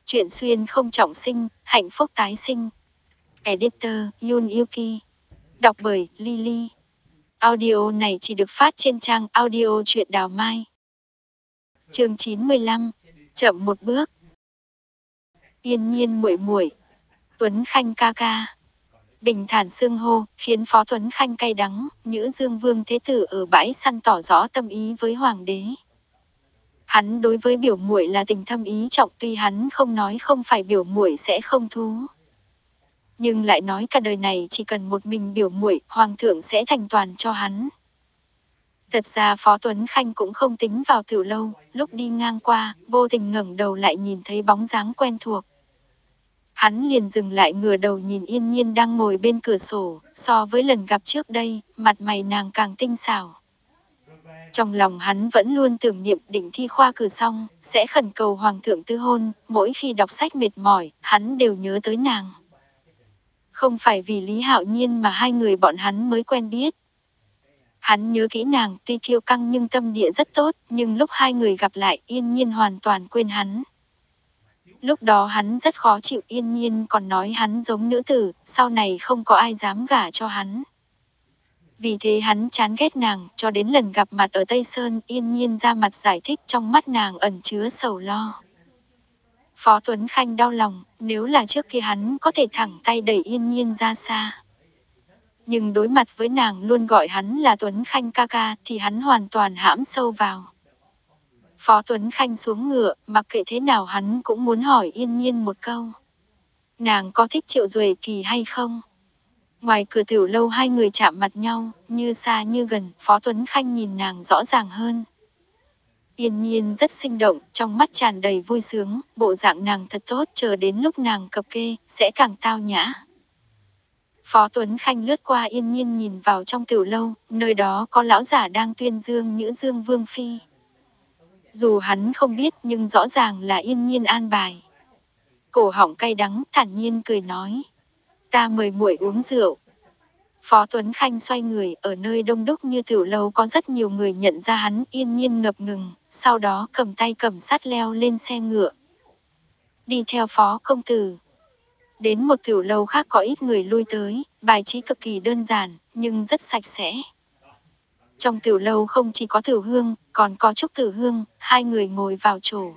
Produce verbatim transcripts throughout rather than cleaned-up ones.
Chuyện xuyên không trọng sinh, hạnh phúc tái sinh. Editor Yun Yuki. Đọc bởi Lily. Audio này chỉ được phát trên trang audio truyện Đào Mai. Chương chín mươi lăm. Chậm một bước. Yên nhiên muội muội, Tuấn Khanh ca ca. Bình thản xưng hô, khiến Phó Tuấn Khanh cay đắng, Nhữ Dương Vương Thế Tử ở bãi săn tỏ rõ tâm ý với Hoàng đế. Hắn đối với biểu muội là tình thâm ý trọng, tuy hắn không nói không phải biểu muội sẽ không thú, nhưng lại nói cả đời này chỉ cần một mình biểu muội, Hoàng thượng sẽ thành toàn cho hắn. Thật ra Phó Tuấn Khanh cũng không tính vào Tiểu Lâu, lúc đi ngang qua, vô tình ngẩng đầu lại nhìn thấy bóng dáng quen thuộc. Hắn liền dừng lại ngửa đầu nhìn Yên Nhiên đang ngồi bên cửa sổ, so với lần gặp trước đây, mặt mày nàng càng tinh xảo. Trong lòng hắn vẫn luôn tưởng niệm định thi khoa cử xong, sẽ khẩn cầu Hoàng thượng tư hôn, mỗi khi đọc sách mệt mỏi, hắn đều nhớ tới nàng. Không phải vì Lý Hạo Nhiên mà hai người bọn hắn mới quen biết. Hắn nhớ kỹ nàng, tuy kiêu căng nhưng tâm địa rất tốt, nhưng lúc hai người gặp lại, Yên Nhiên hoàn toàn quên hắn. Lúc đó hắn rất khó chịu, Yên Nhiên còn nói hắn giống nữ tử, sau này không có ai dám gả cho hắn. Vì thế hắn chán ghét nàng, cho đến lần gặp mặt ở Tây Sơn, Yên Nhiên ra mặt giải thích, trong mắt nàng ẩn chứa sầu lo. Phó Tuấn Khanh đau lòng, nếu là trước kia hắn có thể thẳng tay đẩy Yên Nhiên ra xa. Nhưng đối mặt với nàng luôn gọi hắn là Tuấn Khanh ca ca thì hắn hoàn toàn hãm sâu vào. Phó Tuấn Khanh xuống ngựa, mặc kệ thế nào hắn cũng muốn hỏi Yên Nhiên một câu. Nàng có thích Triệu Duệ Kỳ hay không? Ngoài cửa Tiểu Lâu hai người chạm mặt nhau, như xa như gần, Phó Tuấn Khanh nhìn nàng rõ ràng hơn. Yên Nhiên rất sinh động, trong mắt tràn đầy vui sướng, bộ dạng nàng thật tốt, chờ đến lúc nàng cập kê, sẽ càng tao nhã. Phó Tuấn Khanh lướt qua Yên Nhiên nhìn vào trong Tiểu Lâu, nơi đó có lão giả đang tuyên dương Nhữ Dương Vương Phi. Dù hắn không biết nhưng rõ ràng là Yên Nhiên an bài. Cổ họng cay đắng, thản nhiên cười nói. Ta mời muội uống rượu. Phó Tuấn Khanh xoay người, ở nơi đông đúc như Tiểu Lâu có rất nhiều người nhận ra hắn, Yên Nhiên ngập ngừng, sau đó cầm tay cầm sắt leo lên xe ngựa. Đi theo Phó công tử. Đến một Tiểu Lâu khác có ít người lui tới, bài trí cực kỳ đơn giản, nhưng rất sạch sẽ. Trong Tiểu Lâu không chỉ có Tiểu Hương, còn có Trúc Tử Hương, hai người ngồi vào chỗ.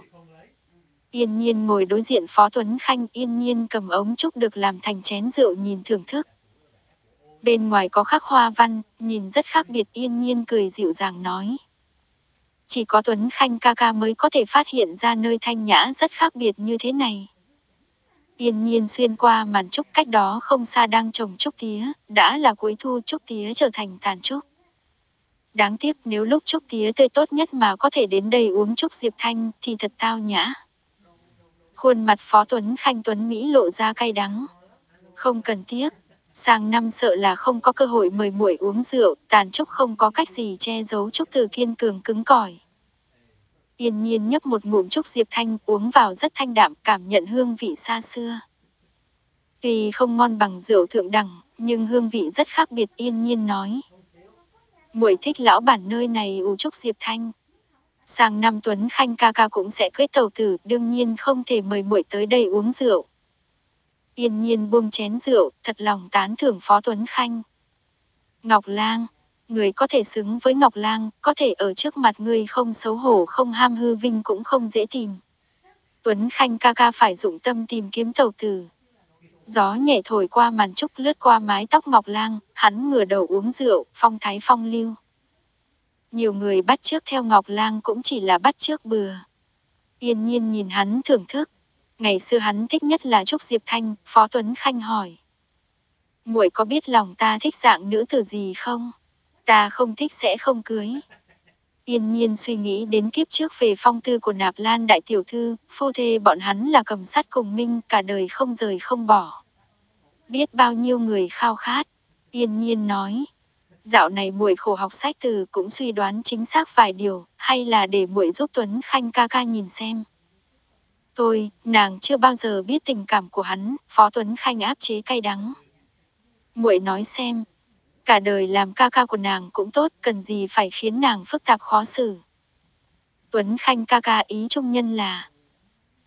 Yên Nhiên ngồi đối diện Phó Tuấn Khanh, Yên Nhiên cầm ống trúc được làm thành chén rượu nhìn thưởng thức. Bên ngoài có khắc hoa văn, nhìn rất khác biệt, Yên Nhiên cười dịu dàng nói. Chỉ có Tuấn Khanh ca ca mới có thể phát hiện ra nơi thanh nhã rất khác biệt như thế này. Yên Nhiên xuyên qua màn trúc, cách đó không xa đang trồng trúc tía, đã là cuối thu, trúc tía trở thành tàn trúc. Đáng tiếc nếu lúc trúc tía tươi tốt nhất mà có thể đến đây uống trúc Diệp Thanh thì thật tao nhã. Khuôn mặt Phó Tuấn Khanh tuấn Mỹ lộ ra cay đắng. Không cần tiếc, sang năm sợ là không có cơ hội mời muội uống rượu, tàn trúc không có cách gì che giấu trúc từ kiên cường cứng cỏi. Yên Nhiên nhấp một ngụm trúc Diệp Thanh, uống vào rất thanh đạm, cảm nhận hương vị xa xưa. Tuy không ngon bằng rượu thượng đẳng, nhưng hương vị rất khác biệt, Yên Nhiên nói. Muội thích lão bản nơi này uống trúc Diệp Thanh. Sang năm Tuấn Khanh ca ca cũng sẽ cưới tàu tử, đương nhiên không thể mời muội tới đây uống rượu. Yên Nhiên buông chén rượu, thật lòng tán thưởng Phó Tuấn Khanh. Ngọc Lang, người có thể xứng với Ngọc Lang, có thể ở trước mặt ngươi không xấu hổ không ham hư vinh cũng không dễ tìm. Tuấn Khanh ca ca phải dụng tâm tìm kiếm tàu tử. Gió nhẹ thổi qua màn trúc, lướt qua mái tóc Ngọc Lang, hắn ngửa đầu uống rượu, phong thái phong lưu. Nhiều người bắt chước theo Ngọc Lang cũng chỉ là bắt chước bừa. Yên Nhiên nhìn hắn thưởng thức. Ngày xưa hắn thích nhất là trúc Diệp Thanh, Phó Tuấn Khanh hỏi. Muội có biết lòng ta thích dạng nữ tử gì không? Ta không thích sẽ không cưới. Yên Nhiên suy nghĩ đến kiếp trước về phong tư của Nạp Lan đại tiểu thư, phu thê bọn hắn là cầm sắt cùng minh, cả đời không rời không bỏ. Biết bao nhiêu người khao khát. Yên Nhiên nói. Dạo này muội khổ học sách từ cũng suy đoán chính xác vài điều, hay là để muội giúp Tuấn Khanh ca ca nhìn xem. Tôi, nàng chưa bao giờ biết tình cảm của hắn, Phó Tuấn Khanh áp chế cay đắng. Muội nói xem, cả đời làm ca ca của nàng cũng tốt, cần gì phải khiến nàng phức tạp khó xử. Tuấn Khanh ca ca ý trung nhân là.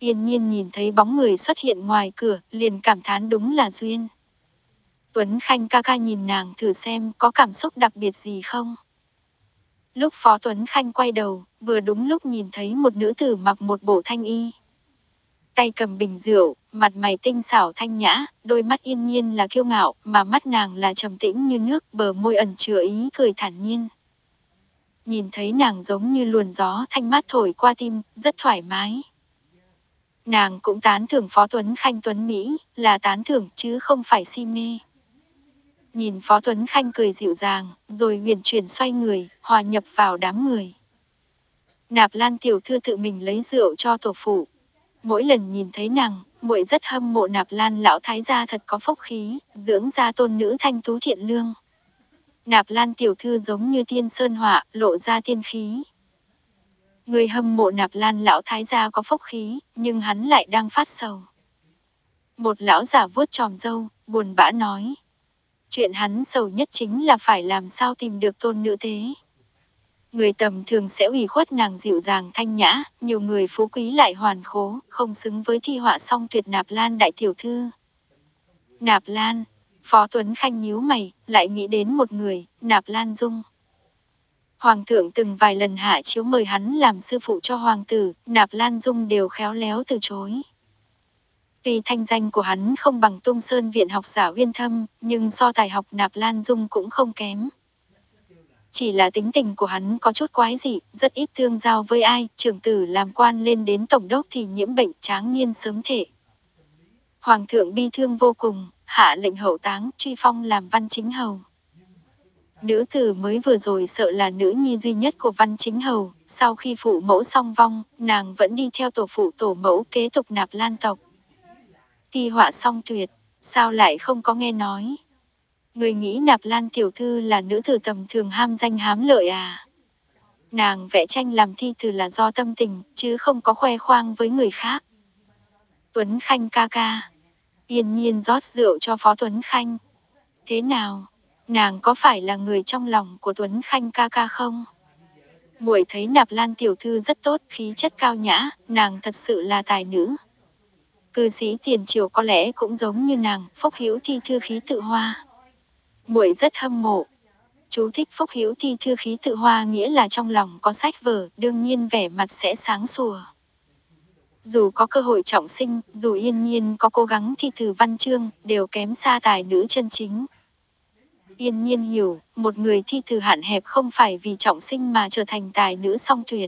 Yên Nhiên nhìn thấy bóng người xuất hiện ngoài cửa, liền cảm thán đúng là duyên. Tuấn Khanh ca ca nhìn nàng thử xem có cảm xúc đặc biệt gì không. Lúc Phó Tuấn Khanh quay đầu, vừa đúng lúc nhìn thấy một nữ tử mặc một bộ thanh y. Tay cầm bình rượu, mặt mày tinh xảo thanh nhã, đôi mắt Yên Nhiên là kiêu ngạo, mà mắt nàng là trầm tĩnh như nước, bờ môi ẩn chứa ý cười thản nhiên. Nhìn thấy nàng giống như luồn gió thanh mát thổi qua tim, rất thoải mái. Nàng cũng tán thưởng Phó Tuấn Khanh tuấn Mỹ, là tán thưởng chứ không phải si mê. Nhìn Phó Tuấn Khanh cười dịu dàng, rồi huyền chuyển xoay người, hòa nhập vào đám người. Nạp Lan tiểu thư tự mình lấy rượu cho tổ phụ. Mỗi lần nhìn thấy nàng, muội rất hâm mộ Nạp Lan lão thái gia thật có phúc khí, dưỡng ra tôn nữ thanh tú thiện lương. Nạp Lan tiểu thư giống như tiên sơn họa, lộ ra tiên khí. Người hâm mộ Nạp Lan lão thái gia có phúc khí, nhưng hắn lại đang phát sầu. Một lão giả vuốt tròm râu, buồn bã nói. Chuyện hắn sầu nhất chính là phải làm sao tìm được tôn nữ thế. Người tầm thường sẽ ủy khuất nàng dịu dàng thanh nhã, nhiều người phú quý lại hoàn khố, không xứng với thi họa song tuyệt Nạp Lan đại tiểu thư. Nạp Lan, Phó Tuấn Khanh nhíu mày, lại nghĩ đến một người, Nạp Lan Dung. Hoàng thượng từng vài lần hạ chiếu mời hắn làm sư phụ cho hoàng tử, Nạp Lan Dung đều khéo léo từ chối. Vì thanh danh của hắn không bằng Tung Sơn viện học giả Uyên Thâm, nhưng so tài học Nạp Lan Dung cũng không kém. Chỉ là tính tình của hắn có chút quái dị, rất ít tương giao với ai, trưởng tử làm quan lên đến tổng đốc thì nhiễm bệnh tráng niên sớm thể. Hoàng thượng bi thương vô cùng, hạ lệnh hậu táng, truy phong làm Văn Chính Hầu. Nữ tử mới vừa rồi sợ là nữ nhi duy nhất của Văn Chính Hầu, sau khi phụ mẫu song vong, nàng vẫn đi theo tổ phụ tổ mẫu kế tục Nạp Lan tộc. Thi họa song tuyệt, sao lại không có nghe nói. Người nghĩ Nạp Lan tiểu thư là nữ tử tầm thường ham danh hám lợi à? Nàng vẽ tranh làm thi từ là do tâm tình, chứ không có khoe khoang với người khác. Tuấn Khanh ca ca. Yên Nhiên rót rượu cho Phó Tuấn Khanh. Thế nào? Nàng có phải là người trong lòng của Tuấn Khanh ca ca không? Muội thấy Nạp Lan tiểu thư rất tốt, khí chất cao nhã, nàng thật sự là tài nữ. Cư sĩ tiền triều có lẽ cũng giống như nàng, phúc hữu thi thư khí tự hoa. Muội rất hâm mộ. Chú thích phúc hữu thi thư khí tự hoa nghĩa là trong lòng có sách vở, đương nhiên vẻ mặt sẽ sáng sủa. Dù có cơ hội trọng sinh, dù Yên Nhiên có cố gắng thi thử văn chương, đều kém xa tài nữ chân chính. Yên Nhiên hiểu, một người thi thử hạn hẹp không phải vì trọng sinh mà trở thành tài nữ song tuyệt.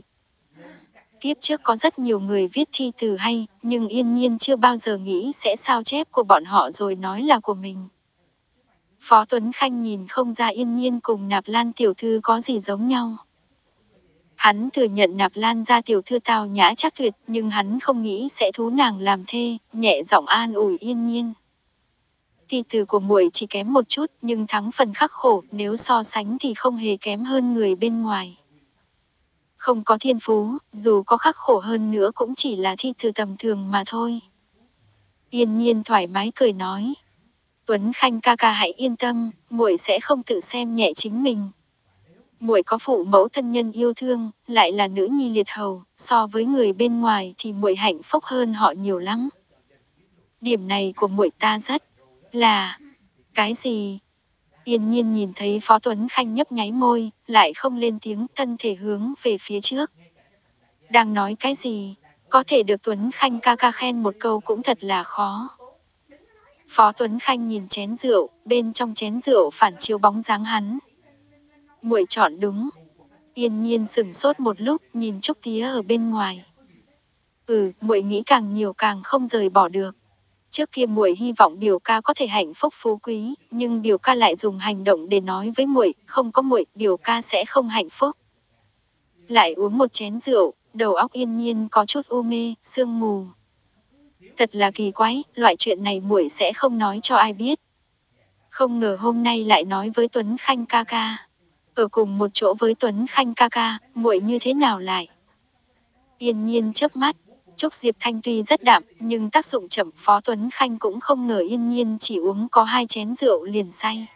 Kiếp trước có rất nhiều người viết thi từ hay, nhưng Yên Nhiên chưa bao giờ nghĩ sẽ sao chép của bọn họ rồi nói là của mình. Phó Tuấn Khanh nhìn không ra Yên Nhiên cùng Nạp Lan tiểu thư có gì giống nhau. Hắn thừa nhận Nạp Lan gia tiểu thư tào nhã chắc tuyệt, nhưng hắn không nghĩ sẽ thú nàng làm thê, nhẹ giọng an ủi Yên Nhiên. Thi từ của muội chỉ kém một chút, nhưng thắng phần khắc khổ, nếu so sánh thì không hề kém hơn người bên ngoài. Không có thiên phú, dù có khắc khổ hơn nữa cũng chỉ là thi từ tầm thường mà thôi. Yên Nhiên thoải mái cười nói. Tuấn Khanh ca ca hãy yên tâm, muội sẽ không tự xem nhẹ chính mình. Muội có phụ mẫu thân nhân yêu thương, lại là nữ nhi liệt hầu, so với người bên ngoài thì muội hạnh phúc hơn họ nhiều lắm. Điểm này của muội ta rất là cái gì? Yên Nhiên nhìn thấy Phó Tuấn Khanh nhấp nháy môi, lại không lên tiếng, thân thể hướng về phía trước. Đang nói cái gì? Có thể được Tuấn Khanh ca ca khen một câu cũng thật là khó. Phó Tuấn Khanh nhìn chén rượu, bên trong chén rượu phản chiếu bóng dáng hắn. Muội chọn đúng. Yên Nhiên sửng sốt một lúc, nhìn Trúc Tía ở bên ngoài. Ừ, muội nghĩ càng nhiều càng không rời bỏ được. Trước kia muội hy vọng biểu ca có thể hạnh phúc phú quý, nhưng biểu ca lại dùng hành động để nói với muội, không có muội, biểu ca sẽ không hạnh phúc. Lại uống một chén rượu, đầu óc Yên Nhiên có chút u mê, sương mù. Thật là kỳ quái, loại chuyện này muội sẽ không nói cho ai biết. Không ngờ hôm nay lại nói với Tuấn Khanh ca ca. Ở cùng một chỗ với Tuấn Khanh ca ca, muội như thế nào lại? Yên Nhiên chớp mắt, Trúc Diệp Thanh tuy rất đạm, nhưng tác dụng chậm. Phó Tuấn Khanh cũng không ngờ Yên Nhiên chỉ uống có hai chén rượu liền say.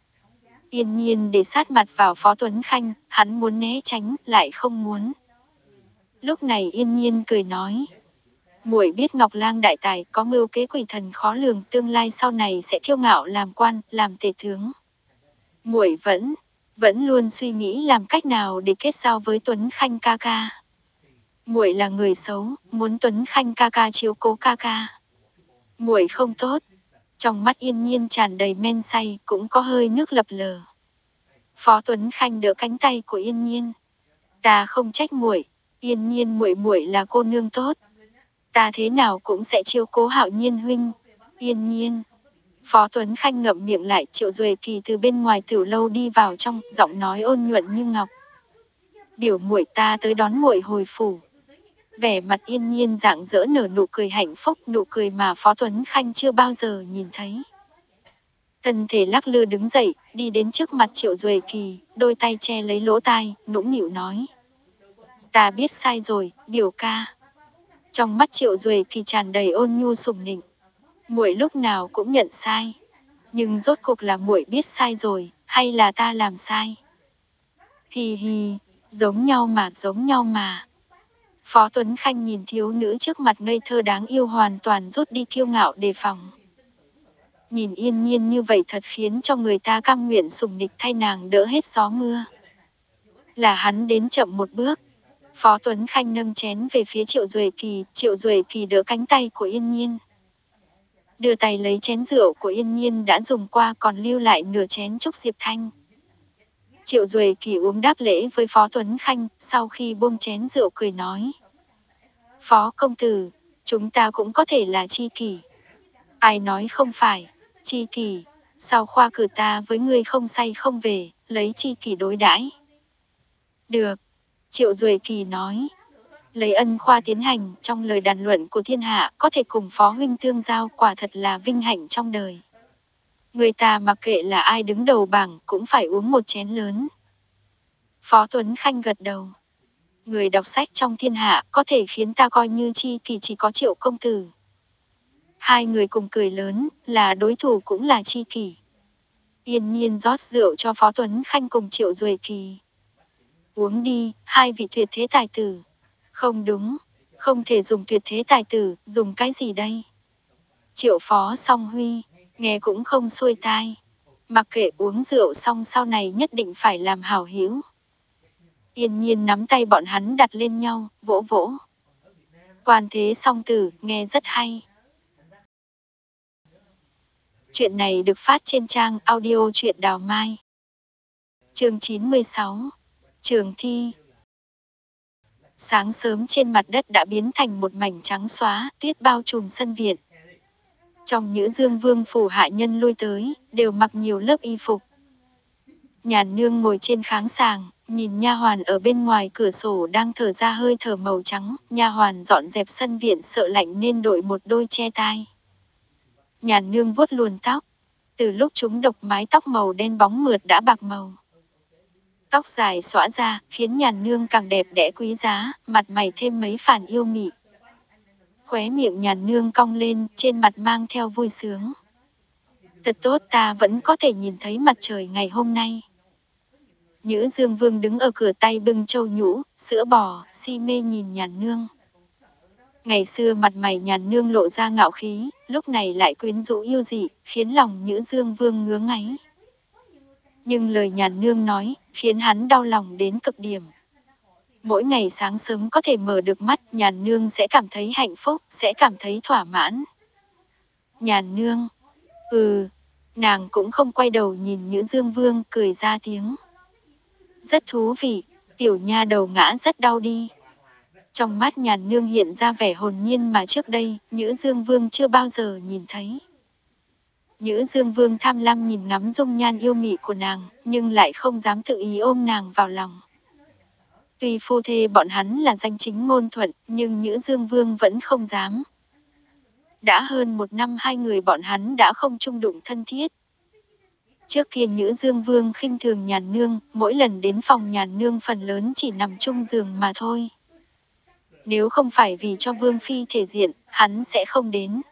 Yên Nhiên để sát mặt vào Phó Tuấn Khanh, hắn muốn né tránh, lại không muốn. Lúc này Yên Nhiên cười nói. Muội biết Ngọc Lang đại tài, có mưu kế quỷ thần khó lường, tương lai sau này sẽ kiêu ngạo làm quan, làm tể tướng. Muội vẫn, vẫn luôn suy nghĩ làm cách nào để kết giao với Tuấn Khanh ca ca. Muội là người xấu, muốn Tuấn Khanh ca ca chiếu cố ca ca. Muội không tốt. Trong mắt Yên Nhiên tràn đầy men say, cũng có hơi nước lập lờ. Phó Tuấn Khanh đỡ cánh tay của Yên Nhiên. Ta không trách muội, Yên Nhiên muội muội là cô nương tốt. Ta thế nào cũng sẽ chiếu cố Hạo Nhiên huynh. Yên Nhiên. Phó Tuấn Khanh ngậm miệng lại, Triệu Duệ Kỳ từ bên ngoài tiểu lâu đi vào trong, giọng nói ôn nhuận như ngọc. Biểu muội ta tới đón muội hồi phủ. Vẻ mặt Yên Nhiên rạng rỡ nở nụ cười hạnh phúc, nụ cười mà Phó Tuấn Khanh chưa bao giờ nhìn thấy. Thân thể lắc lư đứng dậy, đi đến trước mặt Triệu Duệ Kỳ, đôi tay che lấy lỗ tai, nũng nịu nói. Ta biết sai rồi, biểu ca. Trong mắt Triệu Duệ Kỳ tràn đầy ôn nhu sủng nịnh. Muội lúc nào cũng nhận sai. Nhưng rốt cuộc là muội biết sai rồi, hay là ta làm sai? Hì hì, giống nhau mà, giống nhau mà. Phó Tuấn Khanh nhìn thiếu nữ trước mặt ngây thơ đáng yêu hoàn toàn rút đi kiêu ngạo đề phòng. Nhìn Yên Nhiên như vậy thật khiến cho người ta cam nguyện sủng nịch thay nàng đỡ hết gió mưa. Là hắn đến chậm một bước. Phó Tuấn Khanh nâng chén về phía Triệu Duệ Kỳ, Triệu Duệ Kỳ đỡ cánh tay của Yên Nhiên. Đưa tay lấy chén rượu của Yên Nhiên đã dùng qua, còn lưu lại nửa chén chúc Diệp Thanh. Triệu Duệ Kỳ uống đáp lễ với Phó Tuấn Khanh, sau khi buông chén rượu cười nói. Phó công tử, chúng ta cũng có thể là tri kỷ. Ai nói không phải, tri kỷ, sao khoa cử ta với ngươi không say không về, lấy tri kỷ đối đãi. Được, Triệu Duệ Kỳ nói. Lấy ân khoa tiến hành, trong lời đàn luận của thiên hạ, có thể cùng Phó huynh tương giao, quả thật là vinh hạnh trong đời. Người ta mặc kệ là ai đứng đầu bảng, cũng phải uống một chén lớn. Phó Tuấn Khanh gật đầu. Người đọc sách trong thiên hạ, có thể khiến ta coi như tri kỷ chỉ có Triệu công tử. Hai người cùng cười lớn, là đối thủ cũng là tri kỷ. Yên Nhiên rót rượu cho Phó Tuấn Khanh cùng Triệu Duệ Kỳ. Uống đi, hai vị tuyệt thế tài tử. Không đúng, không thể dùng tuyệt thế tài tử, dùng cái gì đây? Triệu Phó Song Huy, nghe cũng không xuôi tai. Mặc kệ uống rượu xong sau này nhất định phải làm hảo hữu. Yên Nhiên nắm tay bọn hắn đặt lên nhau, vỗ vỗ. Quan thế song tử, nghe rất hay. Chuyện này được phát trên trang audio truyện Đào Mai. Chương chín mươi sáu. Trường thi. Sáng sớm trên mặt đất đã biến thành một mảnh trắng xóa, tuyết bao trùm sân viện. Trong Nhữ Dương Vương phủ hạ nhân lui tới, đều mặc nhiều lớp y phục. Nhàn Nương ngồi trên kháng sàng, nhìn nha hoàn ở bên ngoài cửa sổ đang thở ra hơi thở màu trắng, nha hoàn dọn dẹp sân viện sợ lạnh nên đội một đôi che tai. Nhàn Nương vuốt luồn tóc, từ lúc chúng độc mái tóc màu đen bóng mượt đã bạc màu. Tóc dài xõa ra, khiến Nhàn Nương càng đẹp đẽ quý giá, mặt mày thêm mấy phần yêu mị. Khóe miệng Nhàn Nương cong lên, trên mặt mang theo vui sướng. Thật tốt, ta vẫn có thể nhìn thấy mặt trời ngày hôm nay. Nhữ Dương Vương đứng ở cửa tay bưng trâu nhũ, sữa bò, si mê nhìn Nhàn Nương. Ngày xưa mặt mày Nhàn Nương lộ ra ngạo khí, lúc này lại quyến rũ yêu dị, khiến lòng Nhữ Dương Vương ngứa ngáy. Nhưng lời Nhàn Nương nói, khiến hắn đau lòng đến cực điểm. Mỗi ngày sáng sớm có thể mở được mắt, Nhàn Nương sẽ cảm thấy hạnh phúc, sẽ cảm thấy thỏa mãn. Nhàn Nương, ừ, nàng cũng không quay đầu nhìn Nhữ Dương Vương, cười ra tiếng. Rất thú vị, tiểu nha đầu ngã rất đau đi. Trong mắt Nhàn Nương hiện ra vẻ hồn nhiên mà trước đây, Nhữ Dương Vương chưa bao giờ nhìn thấy. Nhữ Dương Vương tham lam nhìn ngắm dung nhan yêu mị của nàng, nhưng lại không dám tự ý ôm nàng vào lòng. Tuy phu thê bọn hắn là danh chính ngôn thuận, nhưng Nhữ Dương Vương vẫn không dám. Đã hơn một năm hai người bọn hắn đã không chung đụng thân thiết. Trước kia Nhữ Dương Vương khinh thường Nhàn Nương, mỗi lần đến phòng Nhàn Nương phần lớn chỉ nằm chung giường mà thôi. Nếu không phải vì cho Vương Phi thể diện, hắn sẽ không đến.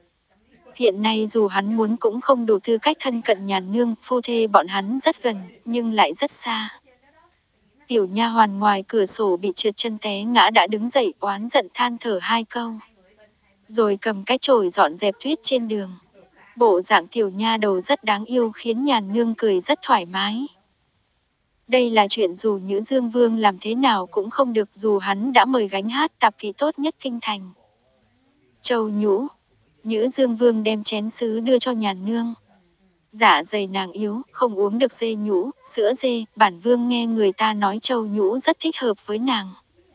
Hiện nay dù hắn muốn cũng không đủ tư cách thân cận Nhàn Nương, phu thê bọn hắn rất gần, nhưng lại rất xa. Tiểu nha hoàn ngoài cửa sổ bị trượt chân té ngã đã đứng dậy oán giận than thở hai câu. rồi cầm cái chổi dọn dẹp tuyết trên đường. Bộ dạng tiểu nha đầu rất đáng yêu khiến Nhàn Nương cười rất thoải mái. Đây là chuyện dù Nhữ Dương Vương làm thế nào cũng không được, dù hắn đã mời gánh hát tạp kỹ tốt nhất kinh thành. Châu nhũ, Nhữ Dương Vương đem chén sứ đưa cho Nhàn Nương. Dạ dày nàng yếu, không uống được dê nhũ, sữa dê, bản vương nghe người ta nói châu nhũ rất thích hợp với nàng.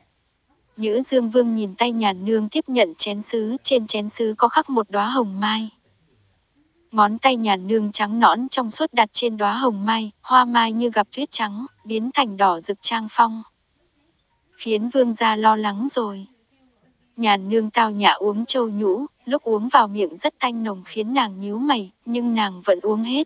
Nhữ Dương Vương nhìn tay Nhàn Nương tiếp nhận chén sứ, trên chén sứ có khắc một đóa hồng mai. Ngón tay Nhàn Nương trắng nõn trong suốt đặt trên đóa hồng mai, hoa mai như gặp tuyết trắng, biến thành đỏ rực trang phong. Khiến vương gia lo lắng rồi. Nhàn Nương tao nhã uống châu nhũ, lúc uống vào miệng rất tanh nồng khiến nàng nhíu mày, nhưng nàng vẫn uống hết.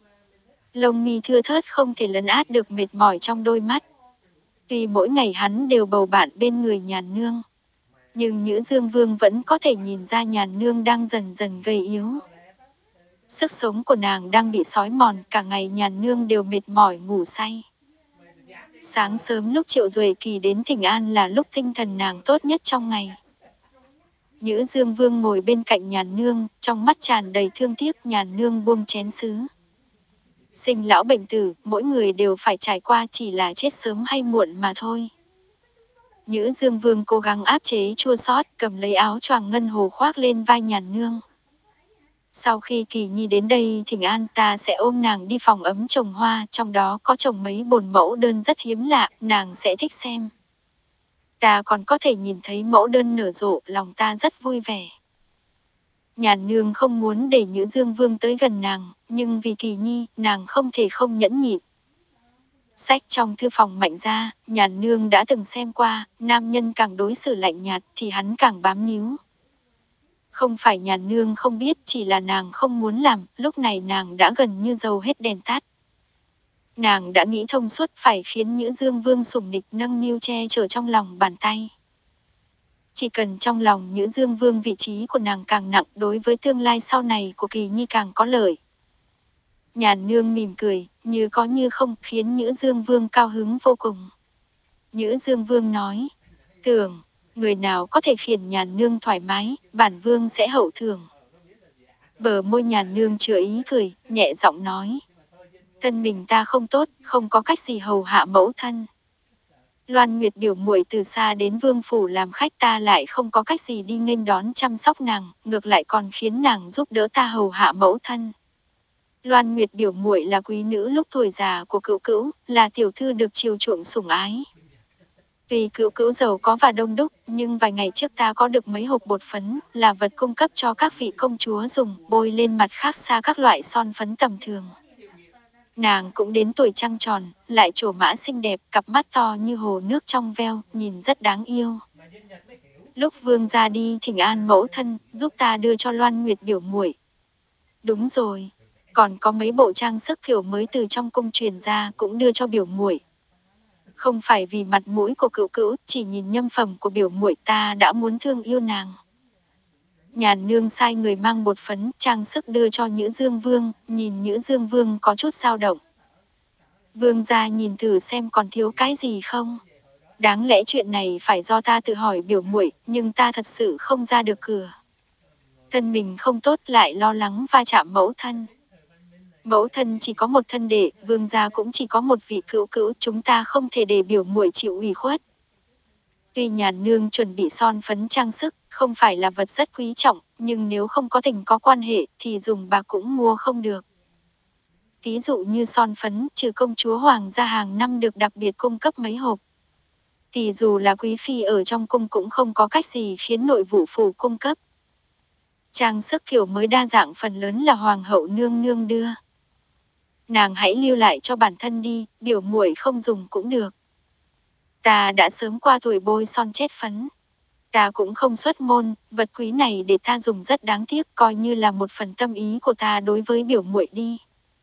Lông mi thưa thớt không thể lấn át được mệt mỏi trong đôi mắt. Vì mỗi ngày hắn đều bầu bạn bên người Nhàn Nương. Nhưng Nhữ Dương Vương vẫn có thể nhìn ra Nhàn Nương đang dần dần gầy yếu. Sức sống của nàng đang bị xói mòn, cả ngày Nhàn Nương đều mệt mỏi ngủ say. Sáng sớm lúc Triệu Duệ Kỳ đến thỉnh an là lúc tinh thần nàng tốt nhất trong ngày. Nhữ Dương Vương ngồi bên cạnh Nhàn Nương, trong mắt tràn đầy thương tiếc. Nhàn Nương buông chén sứ. Sinh lão bệnh tử, mỗi người đều phải trải qua, chỉ là chết sớm hay muộn mà thôi. Nhữ Dương Vương cố gắng áp chế chua xót, cầm lấy áo choàng ngân hồ khoác lên vai Nhàn Nương. Sau khi Kỳ Nhi đến đây thỉnh an, ta sẽ ôm nàng đi phòng ấm trồng hoa, trong đó có trồng mấy bồn mẫu đơn rất hiếm lạ, nàng sẽ thích xem. Ta còn có thể nhìn thấy mẫu đơn nở rộ, lòng ta rất vui vẻ. Nhàn Nương không muốn để Nhữ Dương Vương tới gần nàng, nhưng vì Kỳ Nhi, nàng không thể không nhẫn nhịn. Sách trong thư phòng Mạnh ra, Nhàn Nương đã từng xem qua, nam nhân càng đối xử lạnh nhạt thì hắn càng bám níu. Không phải Nhàn Nương không biết, chỉ là nàng không muốn làm, lúc này nàng đã gần như dầu hết đèn tắt. Nàng đã nghĩ thông suốt, phải khiến Nhữ Dương Vương sủng nịch nâng niu che chở trong lòng bàn tay. Chỉ cần trong lòng Nhữ Dương Vương vị trí của nàng càng nặng, đối với tương lai sau này của Kỳ Nhi càng có lợi. Nhàn Nương mỉm cười, như có như không, khiến Nhữ Dương Vương cao hứng vô cùng. Nhữ Dương Vương nói, tưởng, người nào có thể khiến Nhàn Nương thoải mái, bản vương sẽ hậu thưởng. Bờ môi Nhàn Nương chứa ý cười, nhẹ giọng nói, thân mình ta không tốt, không có cách gì hầu hạ mẫu thân. Loan Nguyệt biểu muội từ xa đến vương phủ làm khách, ta lại không có cách gì đi nghênh đón chăm sóc nàng, ngược lại còn khiến nàng giúp đỡ ta hầu hạ mẫu thân. Loan Nguyệt biểu muội là quý nữ lúc tuổi già của Cửu Cửu, là tiểu thư được chiều chuộng sủng ái. Vì Cửu Cửu giàu có và đông đúc, nhưng vài ngày trước ta có được mấy hộp bột phấn, là vật cung cấp cho các vị công chúa dùng, bôi lên mặt khác xa các loại son phấn tầm thường. Nàng cũng đến tuổi trăng tròn, lại trổ mã xinh đẹp, cặp mắt to như hồ nước trong veo, nhìn rất đáng yêu. Lúc vương gia đi thỉnh an mẫu thân, giúp ta đưa cho Loan Nguyệt biểu muội. Đúng rồi, còn có mấy bộ trang sức kiểu mới từ trong cung truyền ra, cũng đưa cho biểu muội. Không phải vì mặt mũi của Cửu Cửu, chỉ nhìn nhân phẩm của biểu muội ta đã muốn thương yêu nàng. Nhàn Nương sai người mang bột phấn, trang sức đưa cho Nhữ Dương Vương, nhìn Nhữ Dương Vương có chút dao động. Vương gia nhìn thử xem còn thiếu cái gì không. Đáng lẽ chuyện này phải do ta tự hỏi biểu muội, nhưng ta thật sự không ra được cửa. Thân mình không tốt, lại lo lắng va chạm mẫu thân. Mẫu thân chỉ có một thân đệ, vương gia cũng chỉ có một vị Cửu Cửu, chúng ta không thể để biểu muội chịu ủy khuất. Tuy Nhàn Nương chuẩn bị son phấn trang sức, không phải là vật rất quý trọng, nhưng nếu không có tình có quan hệ thì dùng bạc cũng mua không được. Ví dụ như son phấn, trừ công chúa hoàng gia hàng năm được đặc biệt cung cấp mấy hộp. Thì dù là quý phi ở trong cung cũng không có cách gì khiến nội vụ phủ cung cấp. Trang sức kiểu mới đa dạng phần lớn là hoàng hậu nương nương đưa. Nàng hãy lưu lại cho bản thân đi, biểu muội không dùng cũng được. Ta đã sớm qua tuổi bôi son chết phấn. Ta cũng không xuất môn, vật quý này để ta dùng rất đáng tiếc, coi như là một phần tâm ý của ta đối với biểu muội đi.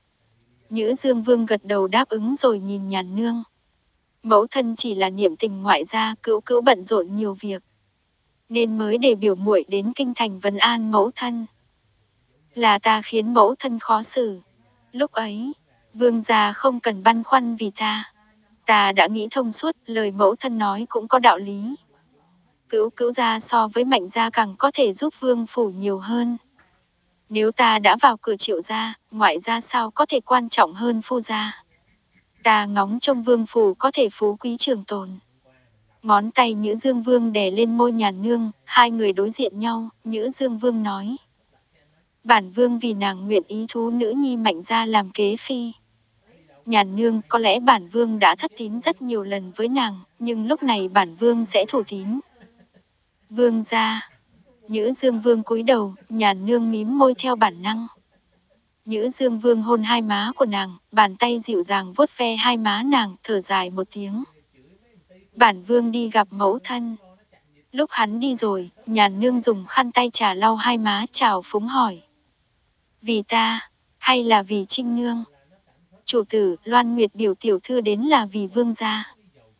Nhữ Dương Vương gật đầu đáp ứng rồi nhìn Nhàn Nương. Mẫu thân chỉ là niệm tình ngoại gia, Cửu Cửu bận rộn nhiều việc, nên mới để biểu muội đến kinh thành vấn an mẫu thân. Là ta khiến mẫu thân khó xử. Lúc ấy, vương gia không cần băn khoăn vì ta. Ta đã nghĩ thông suốt, lời mẫu thân nói cũng có đạo lý. Cữu cữu gia so với Mạnh gia càng có thể giúp vương phủ nhiều hơn. Nếu ta đã vào cửa Triệu gia, ngoại gia sao có thể quan trọng hơn phu gia. Ta ngóng trông vương phủ có thể phú quý trường tồn. Ngón tay Nhữ Dương Vương đè lên môi Nhàn Nương, hai người đối diện nhau, Nhữ Dương Vương nói. Bản vương vì nàng nguyện ý thú nữ nhi Mạnh gia làm kế phi. Nhàn Nương, có lẽ bản vương đã thất tín rất nhiều lần với nàng, nhưng lúc này bản vương sẽ thủ tín. Vương gia. Nhữ Dương Vương cúi đầu, Nhàn Nương mím môi theo bản năng. Nhữ Dương Vương hôn hai má của nàng, bàn tay dịu dàng vuốt ve hai má nàng, thở dài một tiếng. Bản vương đi gặp mẫu thân. Lúc hắn đi rồi, Nhàn Nương dùng khăn tay trà lau hai má, chào phúng hỏi. Vì ta, hay là vì Trinh Nương? Chủ tử, Loan Nguyệt biểu tiểu thư đến là vì vương gia.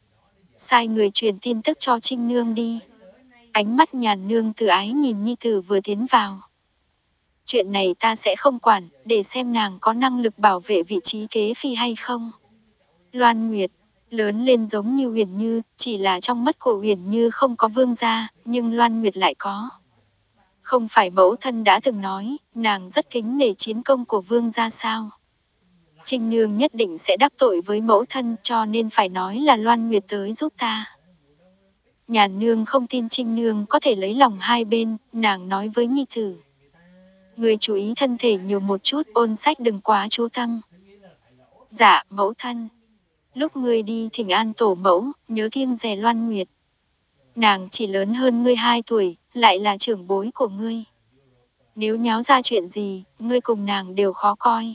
Sai người truyền tin tức cho Trinh Nương đi. Ánh mắt Nhàn Nương từ ái nhìn nhi tử vừa tiến vào. Chuyện này ta sẽ không quản, để xem nàng có năng lực bảo vệ vị trí kế phi hay không. Loan Nguyệt, lớn lên giống như Huyền Như, chỉ là trong mắt của Huyền Như không có vương gia, nhưng Loan Nguyệt lại có. Không phải mẫu thân đã từng nói, nàng rất kính nể chiến công của vương gia sao. Trinh Nương nhất định sẽ đắc tội với mẫu thân, cho nên phải nói là Loan Nguyệt tới giúp ta. Nhàn Nương không tin Trinh Nương có thể lấy lòng hai bên, nàng nói với nhi tử. Người chú ý thân thể nhiều một chút, ôn sách đừng quá chú tâm. Dạ, mẫu thân. Lúc ngươi đi thỉnh an tổ mẫu, nhớ kiêng dè Loan Nguyệt. Nàng chỉ lớn hơn ngươi hai tuổi, lại là trưởng bối của ngươi. Nếu nháo ra chuyện gì, ngươi cùng nàng đều khó coi.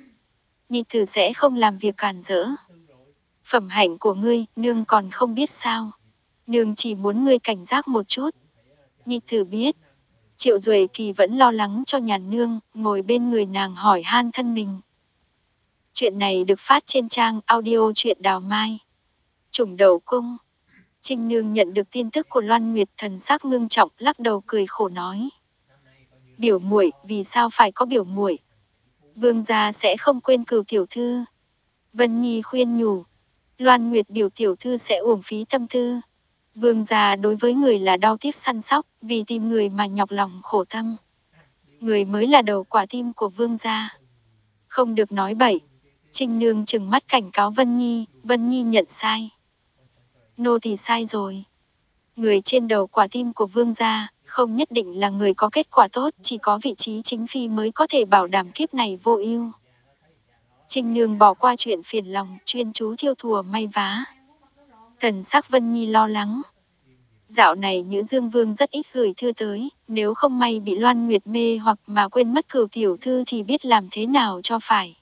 Nhi tử sẽ không làm việc cản rỡ. Phẩm hạnh của ngươi, nương còn không biết sao. Nương chỉ muốn ngươi cảnh giác một chút. Nhi tử biết. Triệu Duệ Kỳ vẫn lo lắng cho Nhàn Nương, ngồi bên người nàng hỏi han thân mình. Chuyện này được phát trên trang audio truyện Đào Mai. Chủng Đầu Cung. Trinh Nương nhận được tin tức của Loan Nguyệt, thần sắc ngưng trọng, lắc đầu cười khổ nói. Biểu muội, vì sao phải có biểu muội? Vương gia sẽ không quên Cửu tiểu thư. Vân Nhi khuyên nhủ. Loan Nguyệt biểu tiểu thư sẽ uổng phí tâm tư. Vương gia đối với người là đau tiếc săn sóc, vì tìm người mà nhọc lòng khổ tâm. Người mới là đầu quả tim của vương gia. Không được nói bậy. Trinh Nương trừng mắt cảnh cáo Vân Nhi, Vân Nhi nhận sai. Nô tỳ sai rồi. Người trên đầu quả tim của vương gia, không nhất định là người có kết quả tốt, chỉ có vị trí chính phi mới có thể bảo đảm kiếp này vô ưu. Trinh Nương bỏ qua chuyện phiền lòng, chuyên chú thiêu thùa may vá. Thần sắc Vân Nhi lo lắng. Dạo này Nhữ Dương Vương rất ít gửi thư tới, nếu không may bị Loan Nguyệt mê hoặc mà quên mất Cửu tiểu thư thì biết làm thế nào cho phải.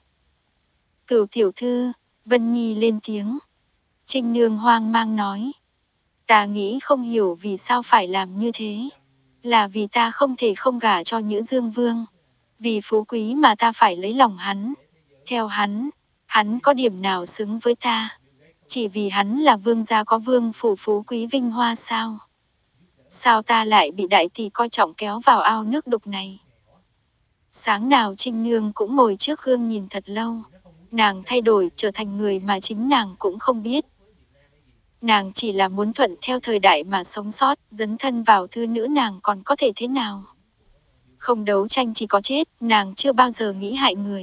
Cửu tiểu thư, Vân Nhi lên tiếng. Trinh Nương hoang mang nói. Ta nghĩ không hiểu vì sao phải làm như thế. Là vì ta không thể không gả cho Nhữ Dương Vương. Vì phú quý mà ta phải lấy lòng hắn. Theo hắn, hắn có điểm nào xứng với ta? Chỉ vì hắn là vương gia có vương phủ phú quý vinh hoa sao? Sao ta lại bị đại tỷ coi trọng kéo vào ao nước đục này? Sáng nào Trinh Nương cũng ngồi trước gương nhìn thật lâu. Nàng thay đổi trở thành người mà chính nàng cũng không biết. Nàng chỉ là muốn thuận theo thời đại mà sống sót, dấn thân vào thư nữ nàng còn có thể thế nào? Không đấu tranh chỉ có chết, nàng chưa bao giờ nghĩ hại người.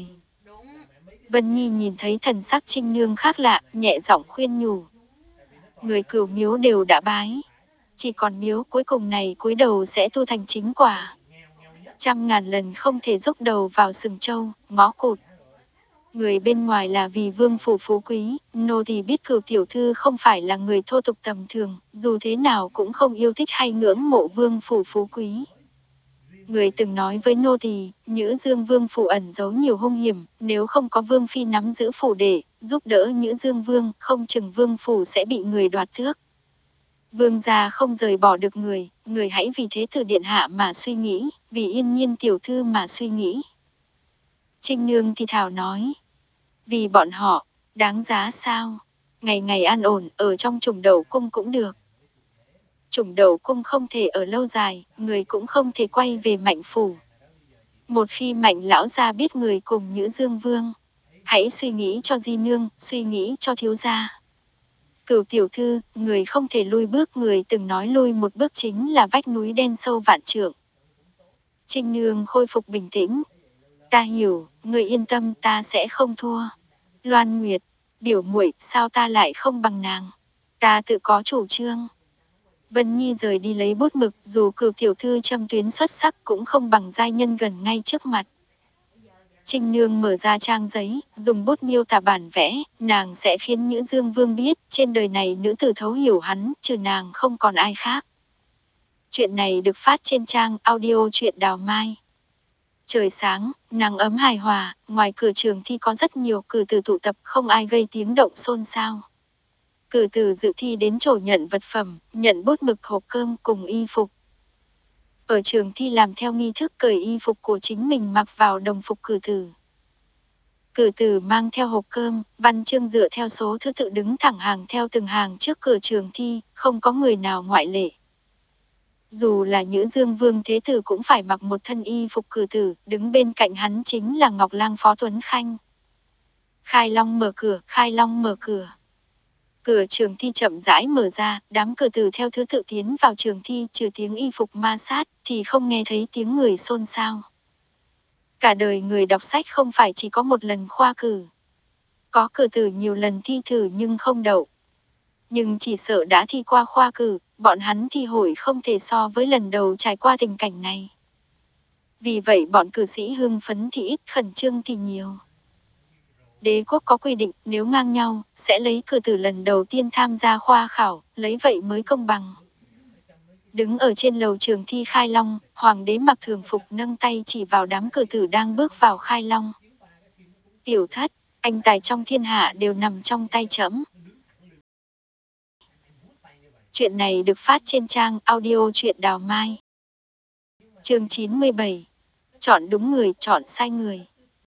Vân Nhi nhìn thấy thần sắc Trinh Nương khác lạ, nhẹ giọng khuyên nhủ. Người Cửu miếu đều đã bái. Chỉ còn miếu cuối cùng này cúi đầu sẽ tu thành chính quả. Trăm ngàn lần không thể dốc đầu vào sừng trâu, ngó cụt. Người bên ngoài là vì vương phủ phú quý, nô thì biết Cửu tiểu thư không phải là người thô tục tầm thường, dù thế nào cũng không yêu thích hay ngưỡng mộ vương phủ phú quý. Người từng nói với nô tỳ, Nhữ Dương Vương phủ ẩn giấu nhiều hung hiểm, nếu không có vương phi nắm giữ phủ để giúp đỡ Nhữ Dương Vương, không chừng vương phủ sẽ bị người đoạt tước. Vương gia không rời bỏ được người, người hãy vì thế tử điện hạ mà suy nghĩ, vì Yên Nhiên tiểu thư mà suy nghĩ. Trinh Nương thì thảo nói, vì bọn họ, đáng giá sao? Ngày ngày an ổn, ở trong Chủng Đầu Cung cũng được. Chủng Đầu Cung không thể ở lâu dài, người cũng không thể quay về Mạnh phủ. Một khi Mạnh lão gia biết người cùng Nhữ Dương Vương, hãy suy nghĩ cho di nương, suy nghĩ cho thiếu gia. Cửu tiểu thư, người không thể lui bước, người từng nói lui một bước chính là vách núi đen sâu vạn trượng. Trinh Nương khôi phục bình tĩnh. Ta hiểu, người yên tâm, ta sẽ không thua. Loan Nguyệt, biểu muội, sao ta lại không bằng nàng? Ta tự có chủ trương. Vân Nhi rời đi lấy bút mực, dù Cửu tiểu thư châm tuyến xuất sắc cũng không bằng giai nhân gần ngay trước mặt. Trinh Nương mở ra trang giấy, dùng bút miêu tả bản vẽ, nàng sẽ khiến Nhữ Dương Vương biết, trên đời này nữ tử thấu hiểu hắn, trừ nàng không còn ai khác. Chuyện này được phát trên trang audio truyện Đào Mai. Trời sáng, nắng ấm hài hòa, ngoài cửa trường thi có rất nhiều cử tử tụ tập, không ai gây tiếng động xôn xao. Cử tử dự thi đến chỗ nhận vật phẩm, nhận bút mực, hộp cơm cùng y phục. Ở trường thi làm theo nghi thức cởi y phục của chính mình mặc vào đồng phục cử tử. Cử tử mang theo hộp cơm, văn chương dựa theo số thứ tự đứng thẳng hàng theo từng hàng trước cửa trường thi, không có người nào ngoại lệ. Dù là Nhữ Dương Vương Thế Tử cũng phải mặc một thân y phục cử tử, đứng bên cạnh hắn chính là Ngọc Lang Phó Tuấn Khanh. Khai Long mở cửa, Khai Long mở cửa. Cửa trường thi chậm rãi mở ra, đám cử tử theo thứ tự tiến vào trường thi, trừ tiếng y phục ma sát, thì không nghe thấy tiếng người xôn xao. Cả đời người đọc sách không phải chỉ có một lần khoa cử. Có cử tử nhiều lần thi thử nhưng không đậu. Nhưng chỉ sợ đã thi qua khoa cử, bọn hắn thi hội không thể so với lần đầu trải qua tình cảnh này. Vì vậy bọn cử sĩ hưng phấn thì ít, khẩn trương thì nhiều. Đế quốc có quy định, nếu ngang nhau, sẽ lấy cử tử lần đầu tiên tham gia khoa khảo, lấy vậy mới công bằng. Đứng ở trên lầu trường thi Khai Long, hoàng đế mặc thường phục nâng tay chỉ vào đám cử tử đang bước vào Khai Long. Tiểu thất, anh tài trong thiên hạ đều nằm trong tay trẫm. Chuyện này được phát trên trang audio truyện Đào Mai. Chương chín mươi bảy. Chọn đúng người, chọn sai người.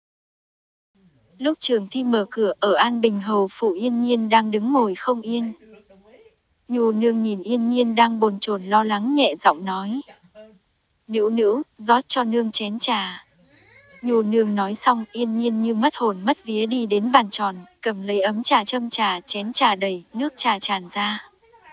Lúc trường thi mở cửa, ở An Bình hầu phủ Yên Nhiên đang đứng ngồi không yên. Nhu nương nhìn Yên Nhiên đang bồn chồn lo lắng, nhẹ giọng nói: "Nữu nữu, rót cho nương chén trà." Nhu nương nói xong, Yên Nhiên như mất hồn mất vía đi đến bàn tròn, cầm lấy ấm trà châm trà, chén trà đầy, nước trà tràn ra.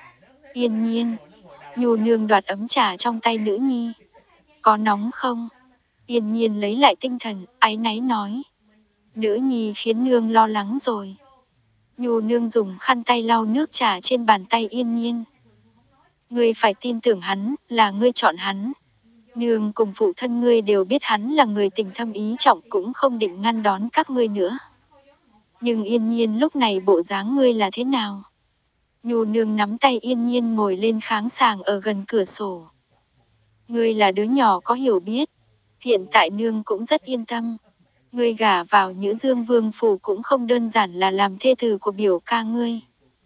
Yên Nhiên. Nhu nương đoạt ấm trà trong tay nữ nhi. "Có nóng không?" Yên Nhiên lấy lại tinh thần, áy náy nói: "Nữ nhi khiến nương lo lắng rồi." Nhu nương dùng khăn tay lau nước trà trên bàn tay Yên Nhiên. "Ngươi phải tin tưởng hắn, là ngươi chọn hắn. Nương cùng phụ thân ngươi đều biết hắn là người tình thâm ý trọng, cũng không định ngăn đón các ngươi nữa. Nhưng Yên Nhiên lúc này bộ dáng ngươi là thế nào?" Nhu nương nắm tay Yên Nhiên ngồi lên kháng sàng ở gần cửa sổ. "Ngươi là đứa nhỏ có hiểu biết. Hiện tại nương cũng rất yên tâm. Ngươi gả vào Nhữ Dương Vương phủ cũng không đơn giản là làm thê tử của biểu ca ngươi.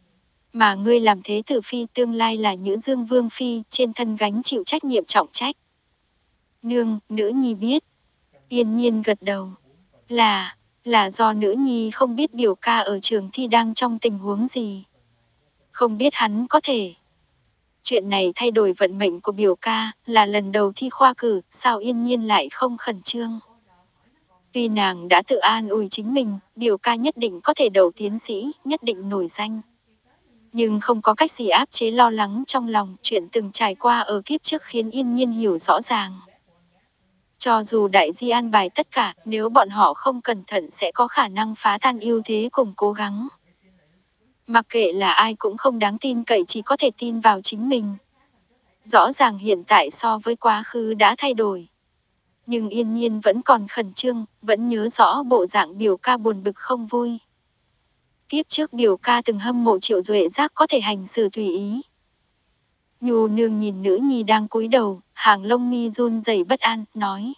Mà ngươi làm thế tử phi, tương lai là Nhữ Dương Vương phi, trên thân gánh chịu trách nhiệm trọng trách." "Nương, nữ nhi biết." Yên Nhiên gật đầu. Là, là do nữ nhi không biết biểu ca ở trường thi đang trong tình huống gì. Không biết hắn có thể. Chuyện này thay đổi vận mệnh của biểu ca, là lần đầu thi khoa cử, sao Yên Nhiên lại không khẩn trương? Vì nàng đã tự an ủi chính mình, biểu ca nhất định có thể đậu tiến sĩ, nhất định nổi danh. Nhưng không có cách gì áp chế lo lắng trong lòng, chuyện từng trải qua ở kiếp trước khiến Yên Nhiên hiểu rõ ràng. Cho dù đại di an bài tất cả, nếu bọn họ không cẩn thận sẽ có khả năng phá tan ưu thế cùng cố gắng. Mặc kệ là ai cũng không đáng tin cậy, chỉ có thể tin vào chính mình. Rõ ràng hiện tại so với quá khứ đã thay đổi. Nhưng Yên Nhiên vẫn còn khẩn trương, vẫn nhớ rõ bộ dạng biểu ca buồn bực không vui. Tiếp trước biểu ca từng hâm mộ Triệu Duệ Giác có thể hành xử tùy ý. Nhu nương nhìn nữ nhi đang cúi đầu, hàng lông mi run rẩy bất an, nói: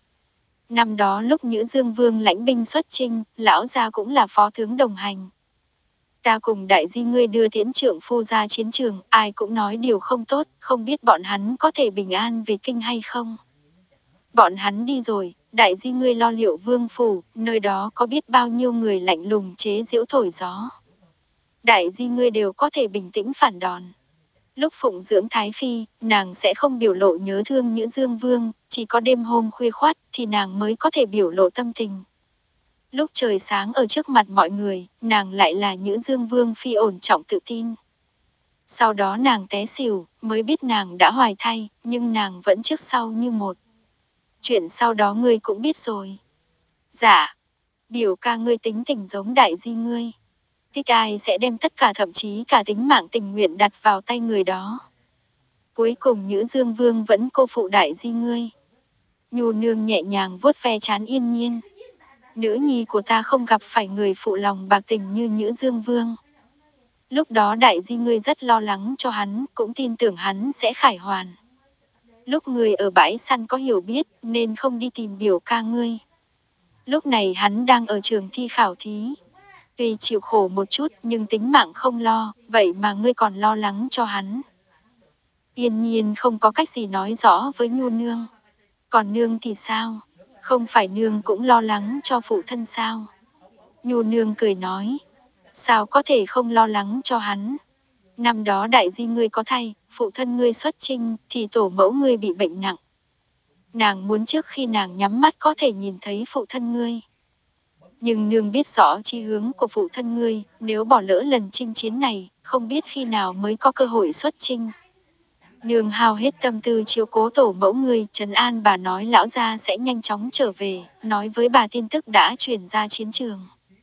"Năm đó lúc Nhữ Dương Vương lãnh binh xuất chinh, lão gia cũng là phó tướng đồng hành. Ta cùng đại di ngươi đưa tiễn trượng phu ra chiến trường, ai cũng nói điều không tốt, không biết bọn hắn có thể bình an về kinh hay không. Bọn hắn đi rồi, đại di ngươi lo liệu vương phủ, nơi đó có biết bao nhiêu người lạnh lùng chế giễu thổi gió. Đại di ngươi đều có thể bình tĩnh phản đòn. Lúc phụng dưỡng Thái Phi, nàng sẽ không biểu lộ nhớ thương Nhữ Dương Vương, chỉ có đêm hôm khuya khoắt thì nàng mới có thể biểu lộ tâm tình. Lúc trời sáng ở trước mặt mọi người, nàng lại là Nhữ Dương Vương phi ổn trọng tự tin. Sau đó nàng té xỉu, mới biết nàng đã hoài thai, nhưng nàng vẫn trước sau như một. Chuyện sau đó ngươi cũng biết rồi. Dạ, biểu ca ngươi tính tình giống đại di ngươi. Thích ai sẽ đem tất cả thậm chí cả tính mạng tình nguyện đặt vào tay người đó. Cuối cùng Nhữ Dương Vương vẫn cô phụ đại di ngươi. Nhu nương nhẹ nhàng vuốt ve trán Yên Nhiên. Nữ nhi của ta không gặp phải người phụ lòng bạc tình như Nhữ Dương Vương. Lúc đó đại di ngươi rất lo lắng cho hắn, cũng tin tưởng hắn sẽ khải hoàn. Lúc ngươi ở bãi săn có hiểu biết nên không đi tìm biểu ca ngươi. Lúc này hắn đang ở trường thi khảo thí. Tuy chịu khổ một chút nhưng tính mạng không lo, vậy mà ngươi còn lo lắng cho hắn. Yên Nhiên không có cách gì nói rõ với Nhu nương. Còn nương thì sao? Không phải nương cũng lo lắng cho phụ thân sao? Nhu nương cười nói. Sao có thể không lo lắng cho hắn? Năm đó đại di ngươi có thai, phụ thân ngươi xuất trinh, thì tổ mẫu ngươi bị bệnh nặng. Nàng muốn trước khi nàng nhắm mắt có thể nhìn thấy phụ thân ngươi. Nhưng nương biết rõ chí hướng của phụ thân ngươi, nếu bỏ lỡ lần chinh chiến này, không biết khi nào mới có cơ hội xuất chinh. Nương hao hết tâm tư chiếu cố tổ mẫu ngươi, trấn an bà nói lão gia sẽ nhanh chóng trở về, nói với bà tin tức đã truyền ra chiến trường.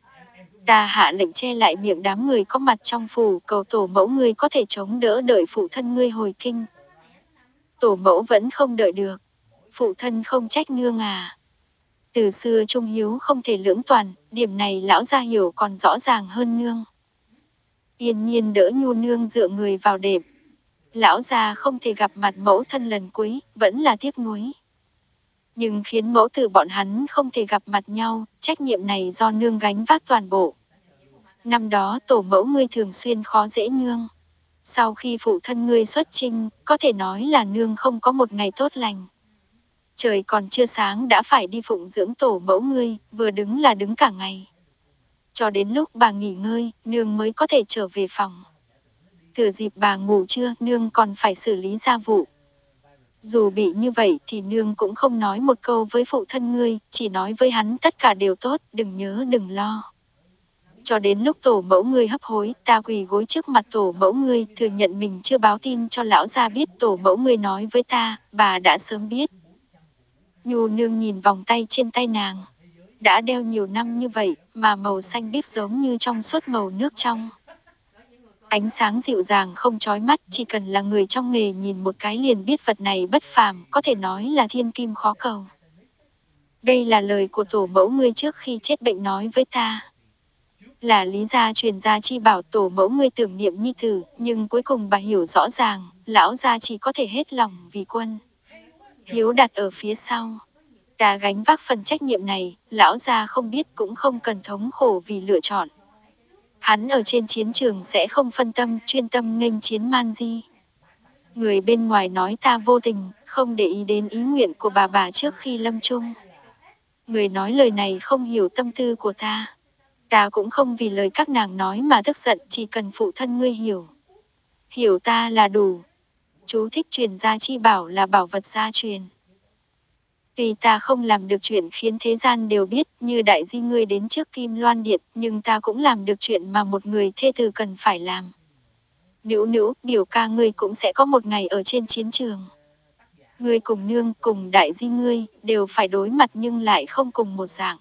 Ta hạ lệnh che lại miệng đám người có mặt trong phủ, cầu tổ mẫu ngươi có thể chống đỡ đợi phụ thân ngươi hồi kinh. Tổ mẫu vẫn không đợi được. Phụ thân không trách nương à. Từ xưa trung hiếu không thể lưỡng toàn, điểm này lão gia hiểu còn rõ ràng hơn nương. Yên Nhiên đỡ Nhu nương dựa người vào đệm. Lão gia không thể gặp mặt mẫu thân lần cuối, vẫn là tiếc nuối. Nhưng khiến mẫu tử bọn hắn không thể gặp mặt nhau, trách nhiệm này do nương gánh vác toàn bộ. Năm đó tổ mẫu ngươi thường xuyên khó dễ nương. Sau khi phụ thân ngươi xuất chinh, có thể nói là nương không có một ngày tốt lành. Trời còn chưa sáng đã phải đi phụng dưỡng tổ mẫu ngươi, vừa đứng là đứng cả ngày. Cho đến lúc bà nghỉ ngơi, nương mới có thể trở về phòng. Thừa dịp bà ngủ trưa, nương còn phải xử lý gia vụ. Dù bị như vậy thì nương cũng không nói một câu với phụ thân ngươi, chỉ nói với hắn tất cả đều tốt, đừng nhớ đừng lo. Cho đến lúc tổ mẫu ngươi hấp hối, ta quỳ gối trước mặt tổ mẫu ngươi, thừa nhận mình chưa báo tin cho lão gia biết, tổ mẫu ngươi nói với ta, bà đã sớm biết. Nhu nương nhìn vòng tay trên tay nàng. Đã đeo nhiều năm như vậy, mà màu xanh biếc giống như trong suốt màu nước trong. Ánh sáng dịu dàng không chói mắt, chỉ cần là người trong nghề nhìn một cái liền biết vật này bất phàm, có thể nói là thiên kim khó cầu. Đây là lời của tổ mẫu ngươi trước khi chết bệnh nói với ta. Là lý gia truyền gia chi bảo tổ mẫu ngươi tưởng niệm nhi tử, nhưng cuối cùng bà hiểu rõ ràng, lão gia chỉ có thể hết lòng vì quân. Hiếu đặt ở phía sau. Ta gánh vác phần trách nhiệm này, lão gia không biết cũng không cần thống khổ vì lựa chọn. Hắn ở trên chiến trường sẽ không phân tâm, chuyên tâm nghênh chiến man di. Người bên ngoài nói ta vô tình, không để ý đến ý nguyện của bà bà trước khi lâm chung. Người nói lời này không hiểu tâm tư của ta. Ta cũng không vì lời các nàng nói mà tức giận, chỉ cần phụ thân ngươi hiểu. Hiểu ta là đủ. Chú thích truyền gia chi bảo là bảo vật gia truyền. Tuy ta không làm được chuyện khiến thế gian đều biết như đại di ngươi đến trước Kim Loan Điện, nhưng ta cũng làm được chuyện mà một người thê tử cần phải làm. Nữu nữu, biểu ca ngươi cũng sẽ có một ngày ở trên chiến trường. Ngươi cùng nương, cùng đại di ngươi, đều phải đối mặt nhưng lại không cùng một dạng.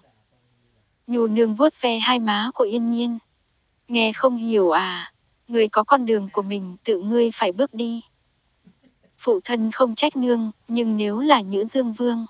Nhu nương vuốt ve hai má của Yên Nhiên. Nghe không hiểu à, ngươi có con đường của mình, tự ngươi phải bước đi. Phụ thân không trách nương, nhưng nếu là Nhữ Dương Vương.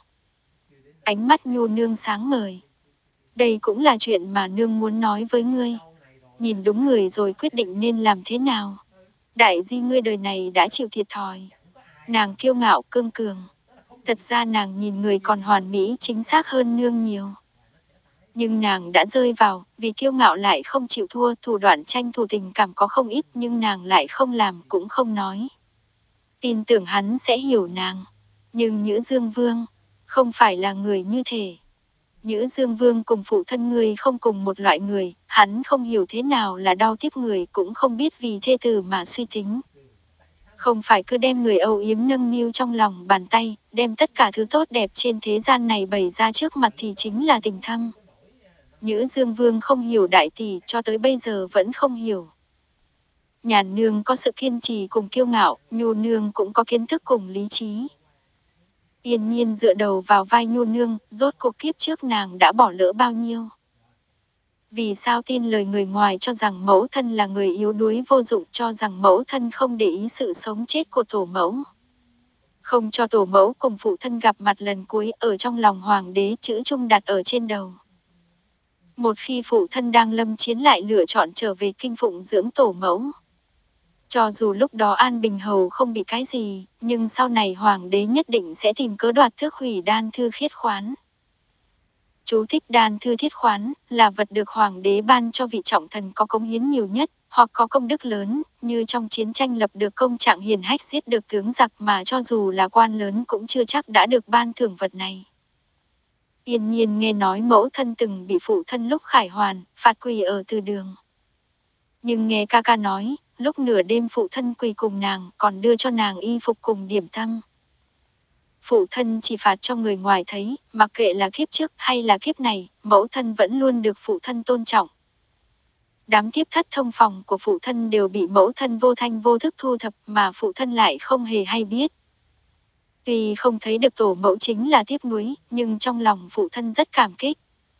Ánh mắt Nhu nương sáng ngời. Đây cũng là chuyện mà nương muốn nói với ngươi. Nhìn đúng người rồi quyết định nên làm thế nào. Đại di ngươi đời này đã chịu thiệt thòi. Nàng kiêu ngạo cương cường. Thật ra nàng nhìn người còn hoàn mỹ chính xác hơn nương nhiều. Nhưng nàng đã rơi vào, vì kiêu ngạo lại không chịu thua, thủ đoạn tranh thủ tình cảm có không ít nhưng nàng lại không làm cũng không nói. Tin tưởng hắn sẽ hiểu nàng. Nhưng Nhữ Dương Vương, không phải là người như thế. Nhữ Dương Vương cùng phụ thân người không cùng một loại người, hắn không hiểu thế nào là đau tiếc người cũng không biết vì thê tử mà suy tính. Không phải cứ đem người âu yếm nâng niu trong lòng bàn tay, đem tất cả thứ tốt đẹp trên thế gian này bày ra trước mặt thì chính là tình thâm. Nhữ Dương Vương không hiểu đại tỷ cho tới bây giờ vẫn không hiểu. Nhàn nương có sự kiên trì cùng kiêu ngạo, Nhu nương cũng có kiến thức cùng lý trí. Yên Nhiên dựa đầu vào vai Nhu nương, rốt cuộc kiếp trước nàng đã bỏ lỡ bao nhiêu. Vì sao tin lời người ngoài cho rằng mẫu thân là người yếu đuối vô dụng, cho rằng mẫu thân không để ý sự sống chết của tổ mẫu. Không cho tổ mẫu cùng phụ thân gặp mặt lần cuối, ở trong lòng hoàng đế chữ trung đặt ở trên đầu. Một khi phụ thân đang lâm chiến lại lựa chọn trở về kinh phụng dưỡng tổ mẫu. Cho dù lúc đó An Bình Hầu không bị cái gì, nhưng sau này hoàng đế nhất định sẽ tìm cớ đoạt tước hủy đan thư khiết khoán. Chú thích: đan thư thiết khoán là vật được hoàng đế ban cho vị trọng thần có cống hiến nhiều nhất, hoặc có công đức lớn, như trong chiến tranh lập được công trạng hiển hách giết được tướng giặc, mà cho dù là quan lớn cũng chưa chắc đã được ban thưởng vật này. Yên Nhiên nghe nói mẫu thân từng bị phụ thân lúc khải hoàn, phạt quỳ ở từ đường. Nhưng nghe ca ca nói, lúc nửa đêm phụ thân quỳ cùng nàng, còn đưa cho nàng y phục cùng điểm tâm. Phụ thân chỉ phạt cho người ngoài thấy, mặc kệ là kiếp trước hay là kiếp này, mẫu thân vẫn luôn được phụ thân tôn trọng. Đám thiếp thất thông phòng của phụ thân đều bị mẫu thân vô thanh vô thức thu thập, mà phụ thân lại không hề hay biết. Tuy không thấy được tổ mẫu chính là tiếc nuối, nhưng trong lòng phụ thân rất cảm kích.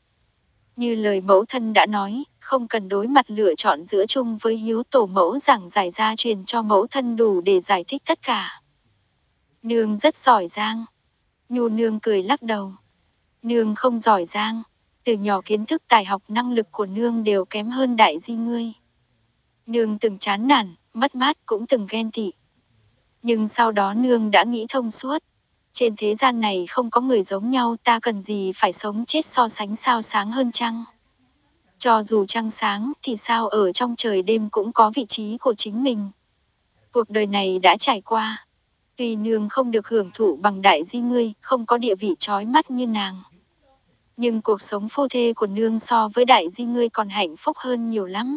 Như lời mẫu thân đã nói, không cần đối mặt lựa chọn giữa chung với hiếu, tổ mẫu giảng giải ra truyền cho mẫu thân đủ để giải thích tất cả. Nương rất giỏi giang. Nhu nương cười lắc đầu. Nương không giỏi giang. Từ nhỏ kiến thức tài học năng lực của nương đều kém hơn đại di ngươi. Nương từng chán nản, mất mát, cũng từng ghen tị. Nhưng sau đó nương đã nghĩ thông suốt. Trên thế gian này không có người giống nhau, ta cần gì phải sống chết so sánh sao sáng hơn trăng. Cho dù trăng sáng thì sao ở trong trời đêm cũng có vị trí của chính mình. Cuộc đời này đã trải qua. Tuy nương không được hưởng thụ bằng đại di ngươi, không có địa vị chói mắt như nàng. Nhưng cuộc sống phu thê của nương so với đại di ngươi còn hạnh phúc hơn nhiều lắm.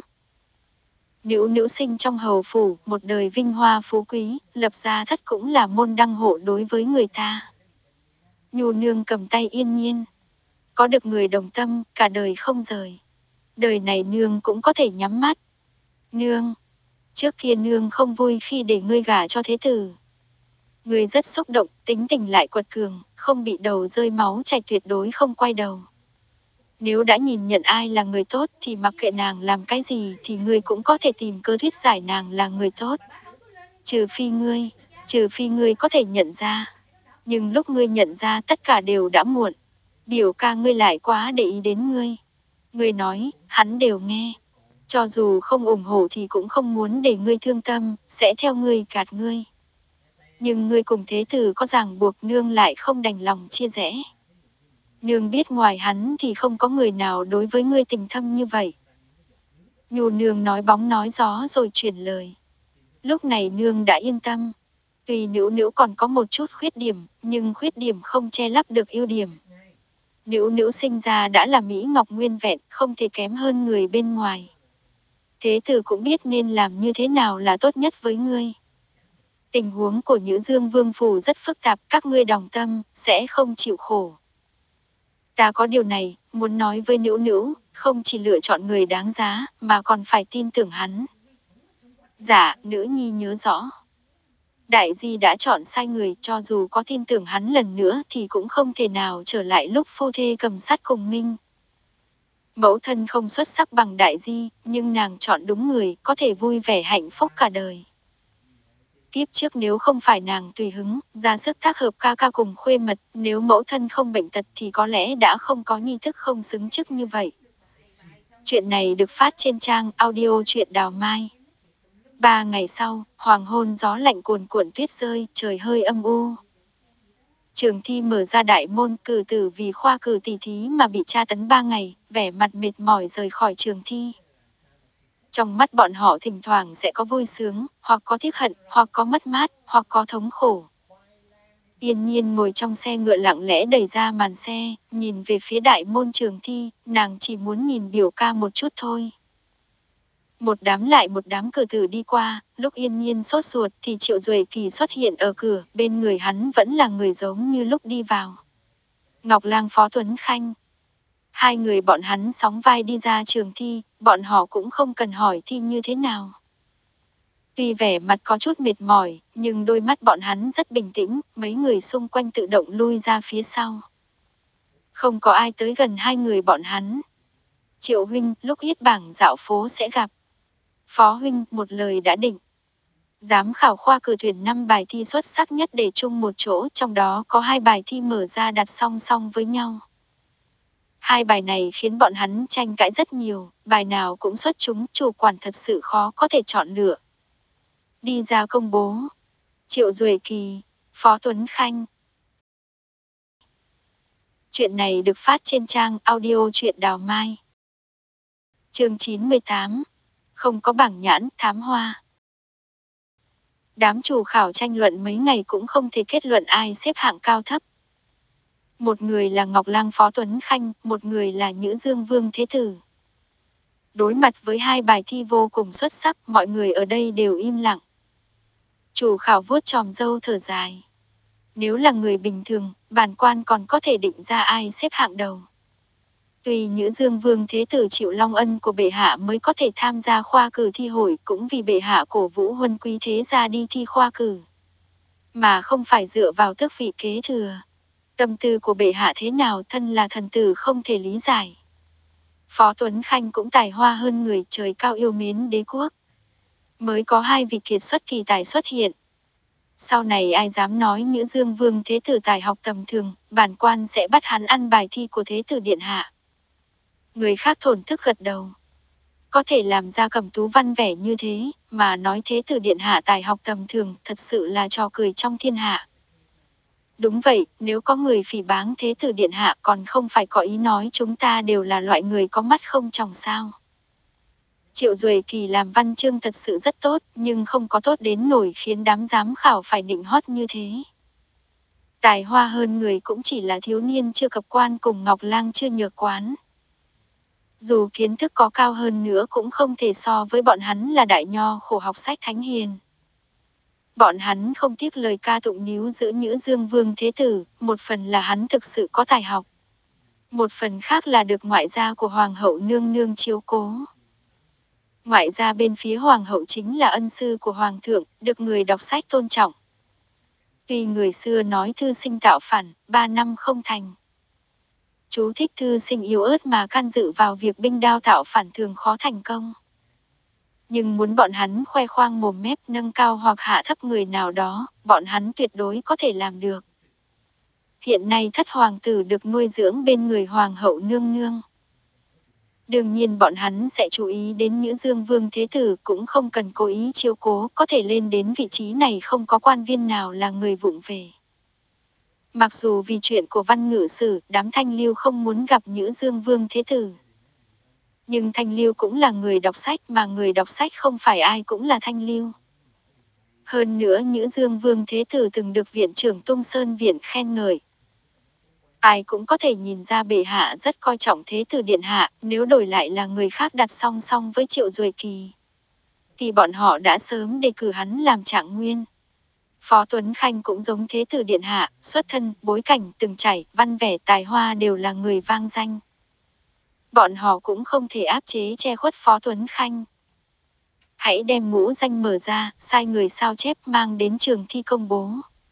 Nữu Nữu sinh trong hầu phủ, một đời vinh hoa phú quý, lập gia thất cũng là môn đăng hộ đối với người ta. Nhu nương cầm tay Yên Nhiên. Có được người đồng tâm, cả đời không rời. Đời này nương cũng có thể nhắm mắt. Nương, trước kia nương không vui khi để ngươi gả cho thế tử. Ngươi rất xúc động, tính tình lại quật cường, không bị đầu rơi máu chảy, tuyệt đối không quay đầu. Nếu đã nhìn nhận ai là người tốt thì mặc kệ nàng làm cái gì thì ngươi cũng có thể tìm cơ thuyết giải nàng là người tốt. Trừ phi ngươi, trừ phi ngươi có thể nhận ra. Nhưng lúc ngươi nhận ra tất cả đều đã muộn. Biểu ca ngươi lại quá để ý đến ngươi. Ngươi nói, hắn đều nghe. Cho dù không ủng hộ thì cũng không muốn để ngươi thương tâm, sẽ theo ngươi gạt ngươi. Nhưng ngươi cùng thế tử có ràng buộc, nương lại không đành lòng chia rẽ. Nương biết ngoài hắn thì không có người nào đối với ngươi tình thâm như vậy. Nhu nương nói bóng nói gió rồi chuyển lời. Lúc này nương đã yên tâm. Tuy Nữu Nữu còn có một chút khuyết điểm, nhưng khuyết điểm không che lấp được ưu điểm. Nữu Nữu sinh ra đã là mỹ ngọc nguyên vẹn, không thể kém hơn người bên ngoài. Thế tử cũng biết nên làm như thế nào là tốt nhất với ngươi. Tình huống của Nhữ Dương Vương phủ rất phức tạp, các ngươi đồng tâm, sẽ không chịu khổ. Ta có điều này, muốn nói với Nữu Nữu, không chỉ lựa chọn người đáng giá, mà còn phải tin tưởng hắn. Dạ, nữ nhi nhớ rõ. Đại di đã chọn sai người, cho dù có tin tưởng hắn lần nữa thì cũng không thể nào trở lại lúc phu thê cầm sắt cùng minh. Mẫu thân không xuất sắc bằng đại di, nhưng nàng chọn đúng người, có thể vui vẻ hạnh phúc cả đời. Kiếp trước nếu không phải nàng tùy hứng, ra sức tác hợp ca ca cùng khuê mật, nếu mẫu thân không bệnh tật thì có lẽ đã không có nghi thức không xứng chức như vậy. Chuyện này được phát trên trang audio truyện Đào Mai. Ba ngày sau, hoàng hôn gió lạnh cuồn cuộn tuyết rơi, trời hơi âm u. Trường thi mở ra đại môn, cử tử vì khoa cử tỷ thí mà bị tra tấn ba ngày, vẻ mặt mệt mỏi rời khỏi trường thi. Trong mắt bọn họ thỉnh thoảng sẽ có vui sướng, hoặc có tiếc hận, hoặc có mất mát, hoặc có thống khổ. Yên Nhiên ngồi trong xe ngựa lặng lẽ đẩy ra màn xe, nhìn về phía đại môn trường thi, nàng chỉ muốn nhìn biểu ca một chút thôi. Một đám lại một đám cử tử đi qua, lúc Yên Nhiên sốt ruột thì Triệu Duệ Kỳ xuất hiện ở cửa, bên người hắn vẫn là người giống như lúc đi vào. Ngọc Lang Phó Tuấn Khanh. Hai người bọn hắn sóng vai đi ra trường thi, bọn họ cũng không cần hỏi thi như thế nào. Tuy vẻ mặt có chút mệt mỏi, nhưng đôi mắt bọn hắn rất bình tĩnh, mấy người xung quanh tự động lui ra phía sau. Không có ai tới gần hai người bọn hắn. Triệu huynh, lúc yết bảng dạo phố sẽ gặp. Phó huynh, một lời đã định. Giám khảo khoa cử tuyển năm bài thi xuất sắc nhất để chung một chỗ, trong đó có hai bài thi mở ra đặt song song với nhau. Hai bài này khiến bọn hắn tranh cãi rất nhiều, bài nào cũng xuất chúng, chủ quản thật sự khó có thể chọn lựa. Đi ra công bố. Triệu Duệ Kỳ, Phó Tuấn Khanh. Chuyện này được phát trên trang audio truyện Đào Mai. Chương chín mươi tám. Không có bảng nhãn, thám hoa. Đám chủ khảo tranh luận mấy ngày cũng không thể kết luận ai xếp hạng cao thấp. Một người là Ngọc Lang Phó Tuấn Khanh, một người là Nhữ Dương Vương Thế Tử. Đối mặt với hai bài thi vô cùng xuất sắc, mọi người ở đây đều im lặng. Chủ khảo vuốt chòm râu thở dài. Nếu là người bình thường, bản quan còn có thể định ra ai xếp hạng đầu. Tuy Nhữ Dương Vương Thế Tử chịu long ân của bệ hạ mới có thể tham gia khoa cử thi hội, cũng vì bệ hạ cổ vũ huân quý thế gia đi thi khoa cử, mà không phải dựa vào tước vị kế thừa. Tâm tư của bệ hạ thế nào, thân là thần tử không thể lý giải. Phó Tuấn Khanh cũng tài hoa hơn người, trời cao yêu mến đế quốc. Mới có hai vị kiệt xuất kỳ tài xuất hiện. Sau này ai dám nói Nhữ Dương Vương Thế Tử tài học tầm thường, bản quan sẽ bắt hắn ăn bài thi của Thế Tử điện hạ. Người khác thổn thức gật đầu. Có thể làm ra Cẩm Tú văn vẻ như thế, mà nói Thế Tử điện hạ tài học tầm thường, thật sự là trò cười trong thiên hạ. Đúng vậy, nếu có người phỉ báng Thế Tử điện hạ còn không phải có ý nói chúng ta đều là loại người có mắt không tròng sao. Triệu Duệ Kỳ làm văn chương thật sự rất tốt, nhưng không có tốt đến nổi khiến đám giám khảo phải nịnh hót như thế. Tài hoa hơn người cũng chỉ là thiếu niên chưa cập quan cùng Ngọc Lang chưa nhược quán. Dù kiến thức có cao hơn nữa cũng không thể so với bọn hắn là đại nho khổ học sách thánh hiền. Bọn hắn không tiếc lời ca tụng níu giữ Nhữ Dương Vương Thế Tử, một phần là hắn thực sự có tài học. Một phần khác là được ngoại gia của Hoàng hậu nương nương chiếu cố. Ngoại gia bên phía Hoàng hậu chính là ân sư của Hoàng thượng, được người đọc sách tôn trọng. Tuy người xưa nói thư sinh tạo phản, ba năm không thành. Chú thích thư sinh yếu ớt mà can dự vào việc binh đao tạo phản thường khó thành công. Nhưng muốn bọn hắn khoe khoang mồm mép nâng cao hoặc hạ thấp người nào đó, bọn hắn tuyệt đối có thể làm được. Hiện nay thất hoàng tử được nuôi dưỡng bên người Hoàng hậu nương nương. Đương nhiên bọn hắn sẽ chú ý đến Nhữ Dương Vương Thế Tử, cũng không cần cố ý chiếu cố, có thể lên đến vị trí này không có quan viên nào là người vụng về. Mặc dù vì chuyện của Văn Ngự Sử, đám Thanh Lưu không muốn gặp Nhữ Dương Vương Thế Tử. Nhưng Thanh Lưu cũng là người đọc sách, mà người đọc sách không phải ai cũng là Thanh Lưu. Hơn nữa Nhữ Dương Vương Thế Tử từng được Viện trưởng Tung Sơn Viện khen ngợi. Ai cũng có thể nhìn ra bệ hạ rất coi trọng Thế Tử điện hạ, nếu đổi lại là người khác đặt song song với Triệu Duệ Kỳ, thì bọn họ đã sớm đề cử hắn làm trạng nguyên. Phó Tuấn Khanh cũng giống Thế Tử điện hạ, xuất thân, bối cảnh, từng trải, văn vẻ, tài hoa đều là người vang danh. Bọn họ cũng không thể áp chế che khuất Phó Tuấn Khanh. Hãy đem ngũ danh mở ra, sai người sao chép mang đến trường thi công bố.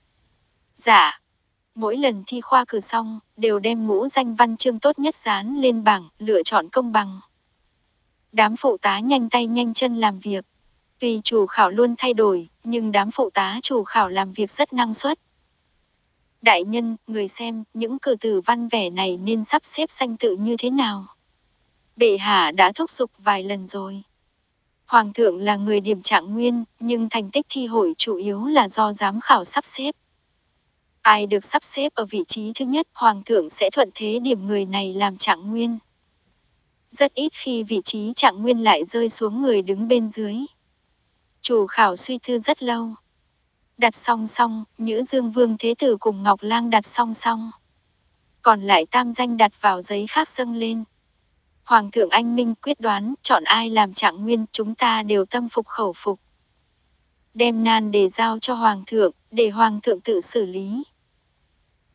Dạ. Mỗi lần thi khoa cử xong, đều đem ngũ danh văn chương tốt nhất dán lên bảng, lựa chọn công bằng. Đám phụ tá nhanh tay nhanh chân làm việc. Tuy chủ khảo luôn thay đổi, nhưng đám phụ tá chủ khảo làm việc rất năng suất. Đại nhân, người xem, những cử tử văn vẻ này nên sắp xếp danh tự như thế nào? Bệ hạ đã thúc giục vài lần rồi. Hoàng thượng là người điểm trạng nguyên, nhưng thành tích thi hội chủ yếu là do giám khảo sắp xếp. Ai được sắp xếp ở vị trí thứ nhất, Hoàng thượng sẽ thuận thế điểm người này làm trạng nguyên. Rất ít khi vị trí trạng nguyên lại rơi xuống người đứng bên dưới. Chủ khảo suy tư rất lâu. Đặt song song, Nhữ Dương Vương Thế Tử cùng Ngọc Lang đặt song song. Còn lại tam danh đặt vào giấy khác dâng lên. Hoàng thượng anh minh quyết đoán, chọn ai làm trạng nguyên, chúng ta đều tâm phục khẩu phục. Đem nan đề giao cho Hoàng thượng, để Hoàng thượng tự xử lý.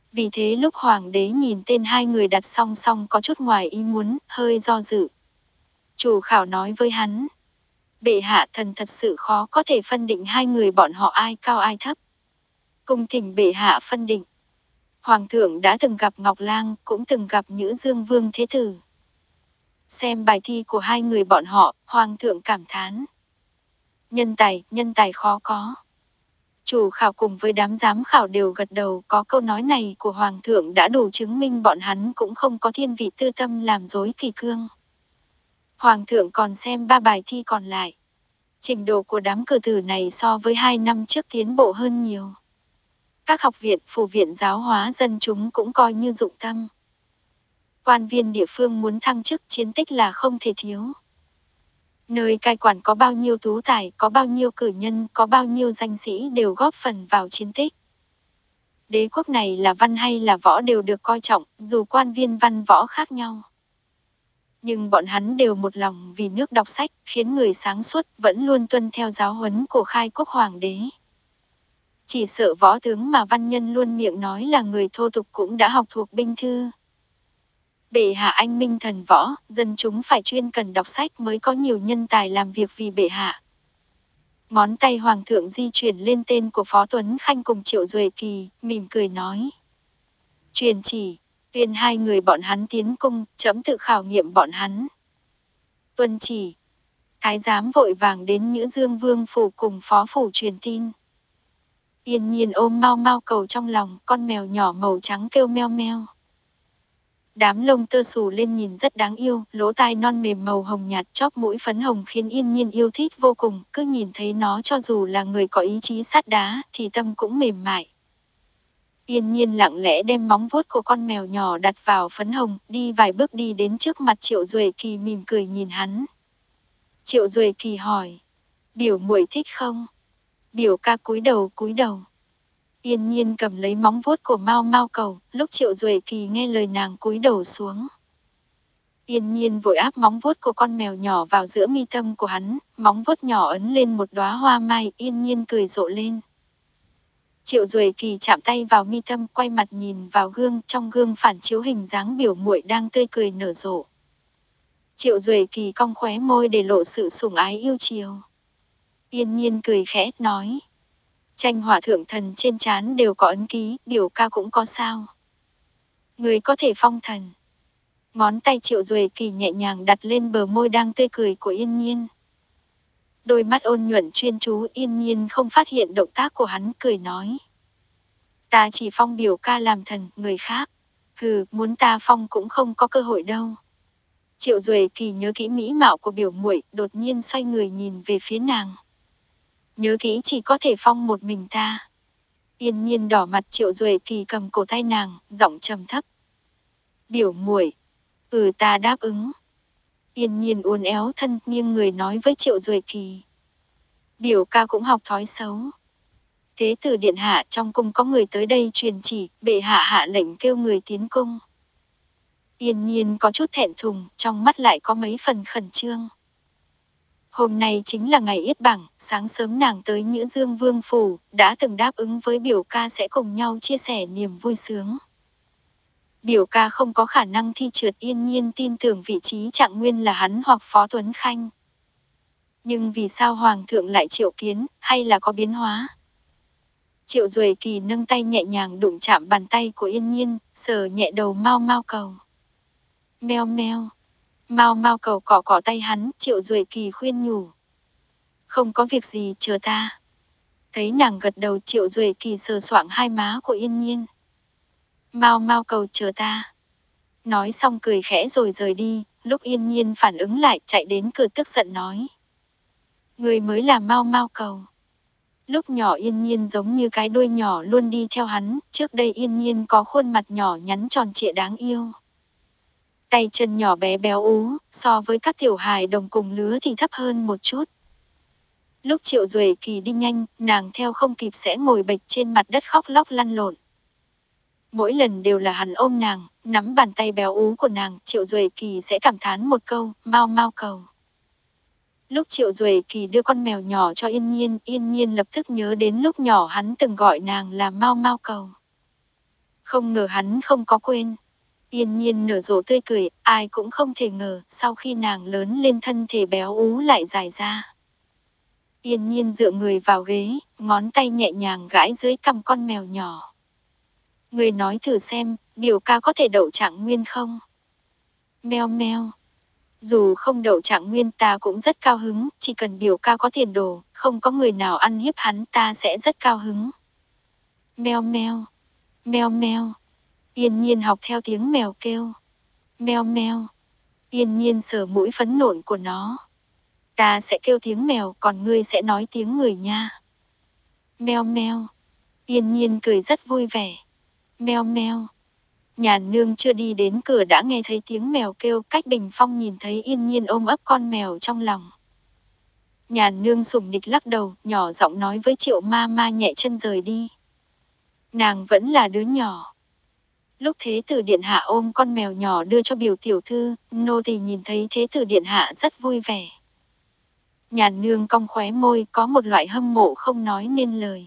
Vì thế lúc hoàng đế nhìn tên hai người đặt song song có chút ngoài ý muốn, hơi do dự. Chủ khảo nói với hắn, bệ hạ thần thật sự khó có thể phân định hai người bọn họ ai cao ai thấp. Cung thỉnh bệ hạ phân định. Hoàng thượng đã từng gặp Ngọc Lang, cũng từng gặp Nhữ Dương Vương Thế Tử. Xem bài thi của hai người bọn họ, Hoàng thượng cảm thán. Nhân tài, nhân tài khó có. Chủ khảo cùng với đám giám khảo đều gật đầu, có câu nói này của Hoàng thượng đã đủ chứng minh bọn hắn cũng không có thiên vị tư tâm làm dối kỷ cương. Hoàng thượng còn xem ba bài thi còn lại. Trình độ của đám cử tử này so với hai năm trước tiến bộ hơn nhiều. Các học viện, phủ viện giáo hóa dân chúng cũng coi như dụng tâm. Quan viên địa phương muốn thăng chức chiến tích là không thể thiếu. Nơi cai quản có bao nhiêu tú tài, có bao nhiêu cử nhân, có bao nhiêu danh sĩ đều góp phần vào chiến tích. Đế quốc này là văn hay là võ đều được coi trọng, dù quan viên văn võ khác nhau. Nhưng bọn hắn đều một lòng vì nước đọc sách, khiến người sáng suốt vẫn luôn tuân theo giáo huấn của khai quốc hoàng đế. Chỉ sợ võ tướng mà văn nhân luôn miệng nói là người thô tục cũng đã học thuộc binh thư. Bệ hạ anh minh thần võ, dân chúng phải chuyên cần đọc sách mới có nhiều nhân tài làm việc vì bệ hạ. Ngón tay hoàng thượng di chuyển lên tên của Phó Tuấn Khanh cùng Triệu Duệ Kỳ, mỉm cười nói. Truyền chỉ, tuyên hai người bọn hắn tiến cung, chấm tự khảo nghiệm bọn hắn. Tuân chỉ. Thái giám vội vàng đến Nhữ Dương Vương phủ cùng phó phủ truyền tin. Yên Nhiên ôm Mau Mau Cầu trong lòng, con mèo nhỏ màu trắng kêu meo meo. Đám lông tơ xù lên nhìn rất đáng yêu, lỗ tai non mềm màu hồng nhạt, chóp mũi phấn hồng khiến Yên Nhiên yêu thích vô cùng, cứ nhìn thấy nó cho dù là người có ý chí sắt đá thì tâm cũng mềm mại. Yên Nhiên lặng lẽ đem móng vuốt của con mèo nhỏ đặt vào phấn hồng, đi vài bước đi đến trước mặt Triệu Duệ Kỳ mỉm cười nhìn hắn. Triệu Duệ Kỳ hỏi, biểu muội thích không? Biểu ca cúi đầu cúi đầu. Yên Nhiên cầm lấy móng vuốt của Mau Mau Cầu, lúc Triệu Duệ Kỳ nghe lời nàng cúi đầu xuống. Yên Nhiên vội áp móng vuốt của con mèo nhỏ vào giữa mi tâm của hắn, móng vuốt nhỏ ấn lên một đóa hoa mai, Yên Nhiên cười rộ lên. Triệu Duệ Kỳ chạm tay vào mi tâm, quay mặt nhìn vào gương, trong gương phản chiếu hình dáng biểu muội đang tươi cười nở rộ. Triệu Duệ Kỳ cong khóe môi để lộ sự sủng ái yêu chiều. Yên Nhiên cười khẽ, nói. Tranh hỏa thượng thần trên trán đều có ấn ký, biểu ca cũng có sao. Người có thể phong thần. Ngón tay Triệu Duệ Kỳ nhẹ nhàng đặt lên bờ môi đang tươi cười của Yên Nhiên. Đôi mắt ôn nhuận chuyên chú, Yên Nhiên không phát hiện động tác của hắn, cười nói. Ta chỉ phong biểu ca làm thần, người khác. Hừ, muốn ta phong cũng không có cơ hội đâu. Triệu Duệ Kỳ nhớ kỹ mỹ mạo của biểu muội, đột nhiên xoay người nhìn về phía nàng. Nhớ kỹ chỉ có thể phong một mình ta. Yên Nhiên đỏ mặt, Triệu Duệ Kỳ cầm cổ tay nàng, giọng trầm thấp. Biểu muội, ừ ta đáp ứng. Yên Nhiên uốn éo thân, nghiêng người nói với Triệu Duệ Kỳ. Biểu ca cũng học thói xấu. Thế tử điện hạ, trong cung có người tới đây truyền chỉ, bệ hạ hạ lệnh kêu người tiến cung. Yên Nhiên có chút thẹn thùng, trong mắt lại có mấy phần khẩn trương. Hôm nay chính là ngày yết bảng, sáng sớm nàng tới Nhữ Dương Vương phủ, đã từng đáp ứng với biểu ca sẽ cùng nhau chia sẻ niềm vui sướng. Biểu ca không có khả năng thi trượt, Yên Nhiên tin tưởng vị trí trạng nguyên là hắn hoặc Phó Tuấn Khanh. Nhưng vì sao Hoàng thượng lại triệu kiến, hay là có biến hóa? Triệu Duệ Kỳ nâng tay nhẹ nhàng đụng chạm bàn tay của Yên Nhiên, sờ nhẹ đầu Mau Mau Cầu. Meo meo. Mau Mau Cầu cọ cọ tay hắn, Triệu Duệ Kỳ khuyên nhủ. Không có việc gì, chờ ta. Thấy nàng gật đầu, Triệu Duệ Kỳ sờ soạng hai má của Yên Nhiên. Mau Mau Cầu chờ ta. Nói xong cười khẽ rồi rời đi, lúc Yên Nhiên phản ứng lại chạy đến cửa tức giận nói. Người mới là Mau Mau Cầu. Lúc nhỏ Yên Nhiên giống như cái đuôi nhỏ luôn đi theo hắn, trước đây Yên Nhiên có khuôn mặt nhỏ nhắn tròn trịa đáng yêu. Tay chân nhỏ bé béo ú, so với các tiểu hài đồng cùng lứa thì thấp hơn một chút. Lúc Triệu Duệ Kỳ đi nhanh, nàng theo không kịp sẽ ngồi bệt trên mặt đất khóc lóc lăn lộn. Mỗi lần đều là hắn ôm nàng, nắm bàn tay béo ú của nàng, Triệu Duệ Kỳ sẽ cảm thán một câu, Mau Mau Cầu. Lúc Triệu Duệ Kỳ đưa con mèo nhỏ cho Yên Nhiên, Yên Nhiên lập tức nhớ đến lúc nhỏ hắn từng gọi nàng là Mau Mau Cầu. Không ngờ hắn không có quên. Yên Nhiên nở rộ tươi cười, ai cũng không thể ngờ, sau khi nàng lớn lên thân thể béo ú lại dài ra. Yên Nhiên dựa người vào ghế, ngón tay nhẹ nhàng gãi dưới cằm con mèo nhỏ. Người nói thử xem, biểu ca có thể đậu trạng nguyên không? Meo meo. Dù không đậu trạng nguyên ta cũng rất cao hứng, chỉ cần biểu ca có tiền đồ, không có người nào ăn hiếp hắn ta sẽ rất cao hứng. Meo meo. Meo meo. Yên Nhiên học theo tiếng mèo kêu. Meo meo. Yên Nhiên sờ mũi phấn nộn của nó. Ta sẽ kêu tiếng mèo, còn ngươi sẽ nói tiếng người nha. Meo meo. Yên Nhiên cười rất vui vẻ. Meo meo. Nhàn Nương chưa đi đến cửa đã nghe thấy tiếng mèo kêu, Cách Bình Phong nhìn thấy Yên Nhiên ôm ấp con mèo trong lòng. Nhàn Nương sủng nịch lắc đầu, nhỏ giọng nói với Triệu ma ma nhẹ chân rời đi. Nàng vẫn là đứa nhỏ. Lúc Thế tử điện hạ ôm con mèo nhỏ đưa cho biểu tiểu thư, nô tỳ nhìn thấy Thế tử điện hạ rất vui vẻ. Nhàn Nương cong khóe môi, có một loại hâm mộ không nói nên lời.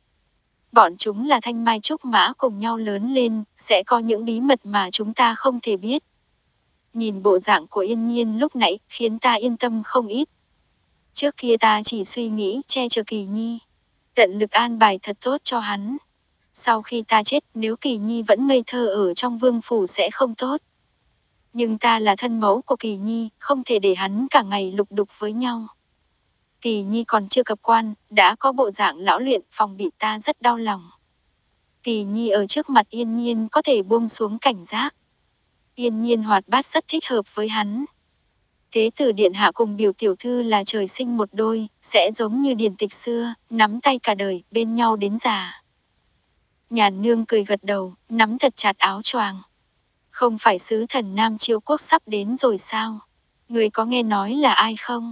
Bọn chúng là thanh mai trúc mã cùng nhau lớn lên, sẽ có những bí mật mà chúng ta không thể biết. Nhìn bộ dạng của Yên Nhiên lúc nãy, khiến ta yên tâm không ít. Trước kia ta chỉ suy nghĩ che chở Kỳ Nhi, tận lực an bài thật tốt cho hắn. Sau khi ta chết, nếu Kỳ Nhi vẫn ngây thơ ở trong vương phủ sẽ không tốt. Nhưng ta là thân mẫu của Kỳ Nhi, không thể để hắn cả ngày lục đục với nhau. Kỳ Nhi còn chưa cập quan, đã có bộ dạng lão luyện, phòng bị ta rất đau lòng. Kỳ Nhi ở trước mặt Yên Nhiên có thể buông xuống cảnh giác. Yên Nhiên hoạt bát rất thích hợp với hắn. Thế tử điện hạ cùng biểu tiểu thư là trời sinh một đôi, sẽ giống như điển tịch xưa, nắm tay cả đời, bên nhau đến già. Nhàn Nương cười gật đầu, nắm thật chặt áo choàng. Không phải sứ thần Nam Chiêu Quốc sắp đến rồi sao? Người có nghe nói là ai không?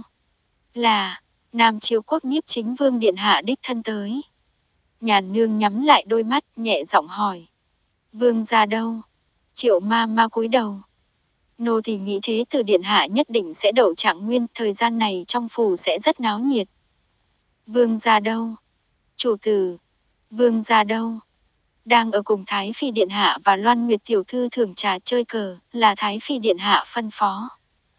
Là Nam Chiêu Quốc Nhiếp Chính Vương điện hạ đích thân tới. Nhàn Nương nhắm lại đôi mắt, nhẹ giọng hỏi. Vương gia đâu? Triệu ma ma cúi đầu. Nô thì nghĩ thế tử điện hạ nhất định sẽ đậu trạng nguyên, thời gian này trong phủ sẽ rất náo nhiệt. Vương gia đâu? Chủ tử. Vương gia đâu? Đang ở cùng Thái Phi điện hạ và Loan Nguyệt tiểu thư thưởng trà chơi cờ, là Thái Phi điện hạ phân phó.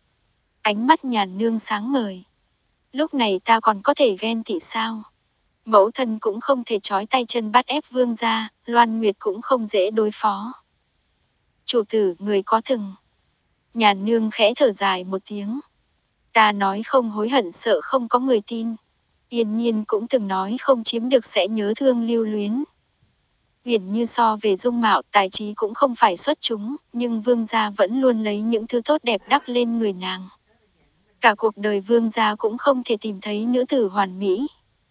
Ánh mắt Nhàn Nương sáng ngời. Lúc này ta còn có thể ghen tị sao? Mẫu thân cũng không thể trói tay chân bắt ép vương gia, Loan Nguyệt cũng không dễ đối phó. Chủ tử, người có từng. Nhàn Nương khẽ thở dài một tiếng. Ta nói không hối hận sợ không có người tin. Yên Nhiên cũng từng nói không chiếm được sẽ nhớ thương lưu luyến. Uyển Như so về dung mạo tài trí cũng không phải xuất chúng, nhưng vương gia vẫn luôn lấy những thứ tốt đẹp đắp lên người nàng. Cả cuộc đời vương gia cũng không thể tìm thấy nữ tử hoàn mỹ.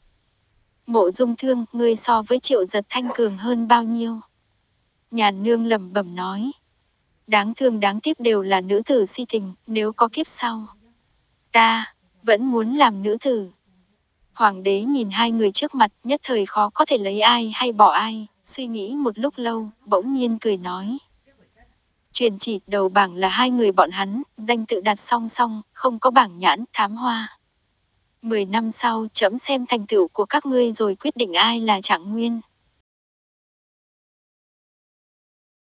Mộ Dung Thương, ngươi so với Triệu Giật Thanh cường hơn bao nhiêu? Nhàn Nương lẩm bẩm nói. Đáng thương đáng tiếc đều là nữ tử si tình, nếu có kiếp sau. Ta, vẫn muốn làm nữ tử. Hoàng đế nhìn hai người trước mặt, nhất thời khó có thể lấy ai hay bỏ ai, suy nghĩ một lúc lâu, bỗng nhiên cười nói. Truyền chỉ đầu bảng là hai người bọn hắn, danh tự đặt song song, không có bảng nhãn, thám hoa. Mười năm sau, trẫm xem thành tựu của các ngươi rồi quyết định ai là Trạng Nguyên.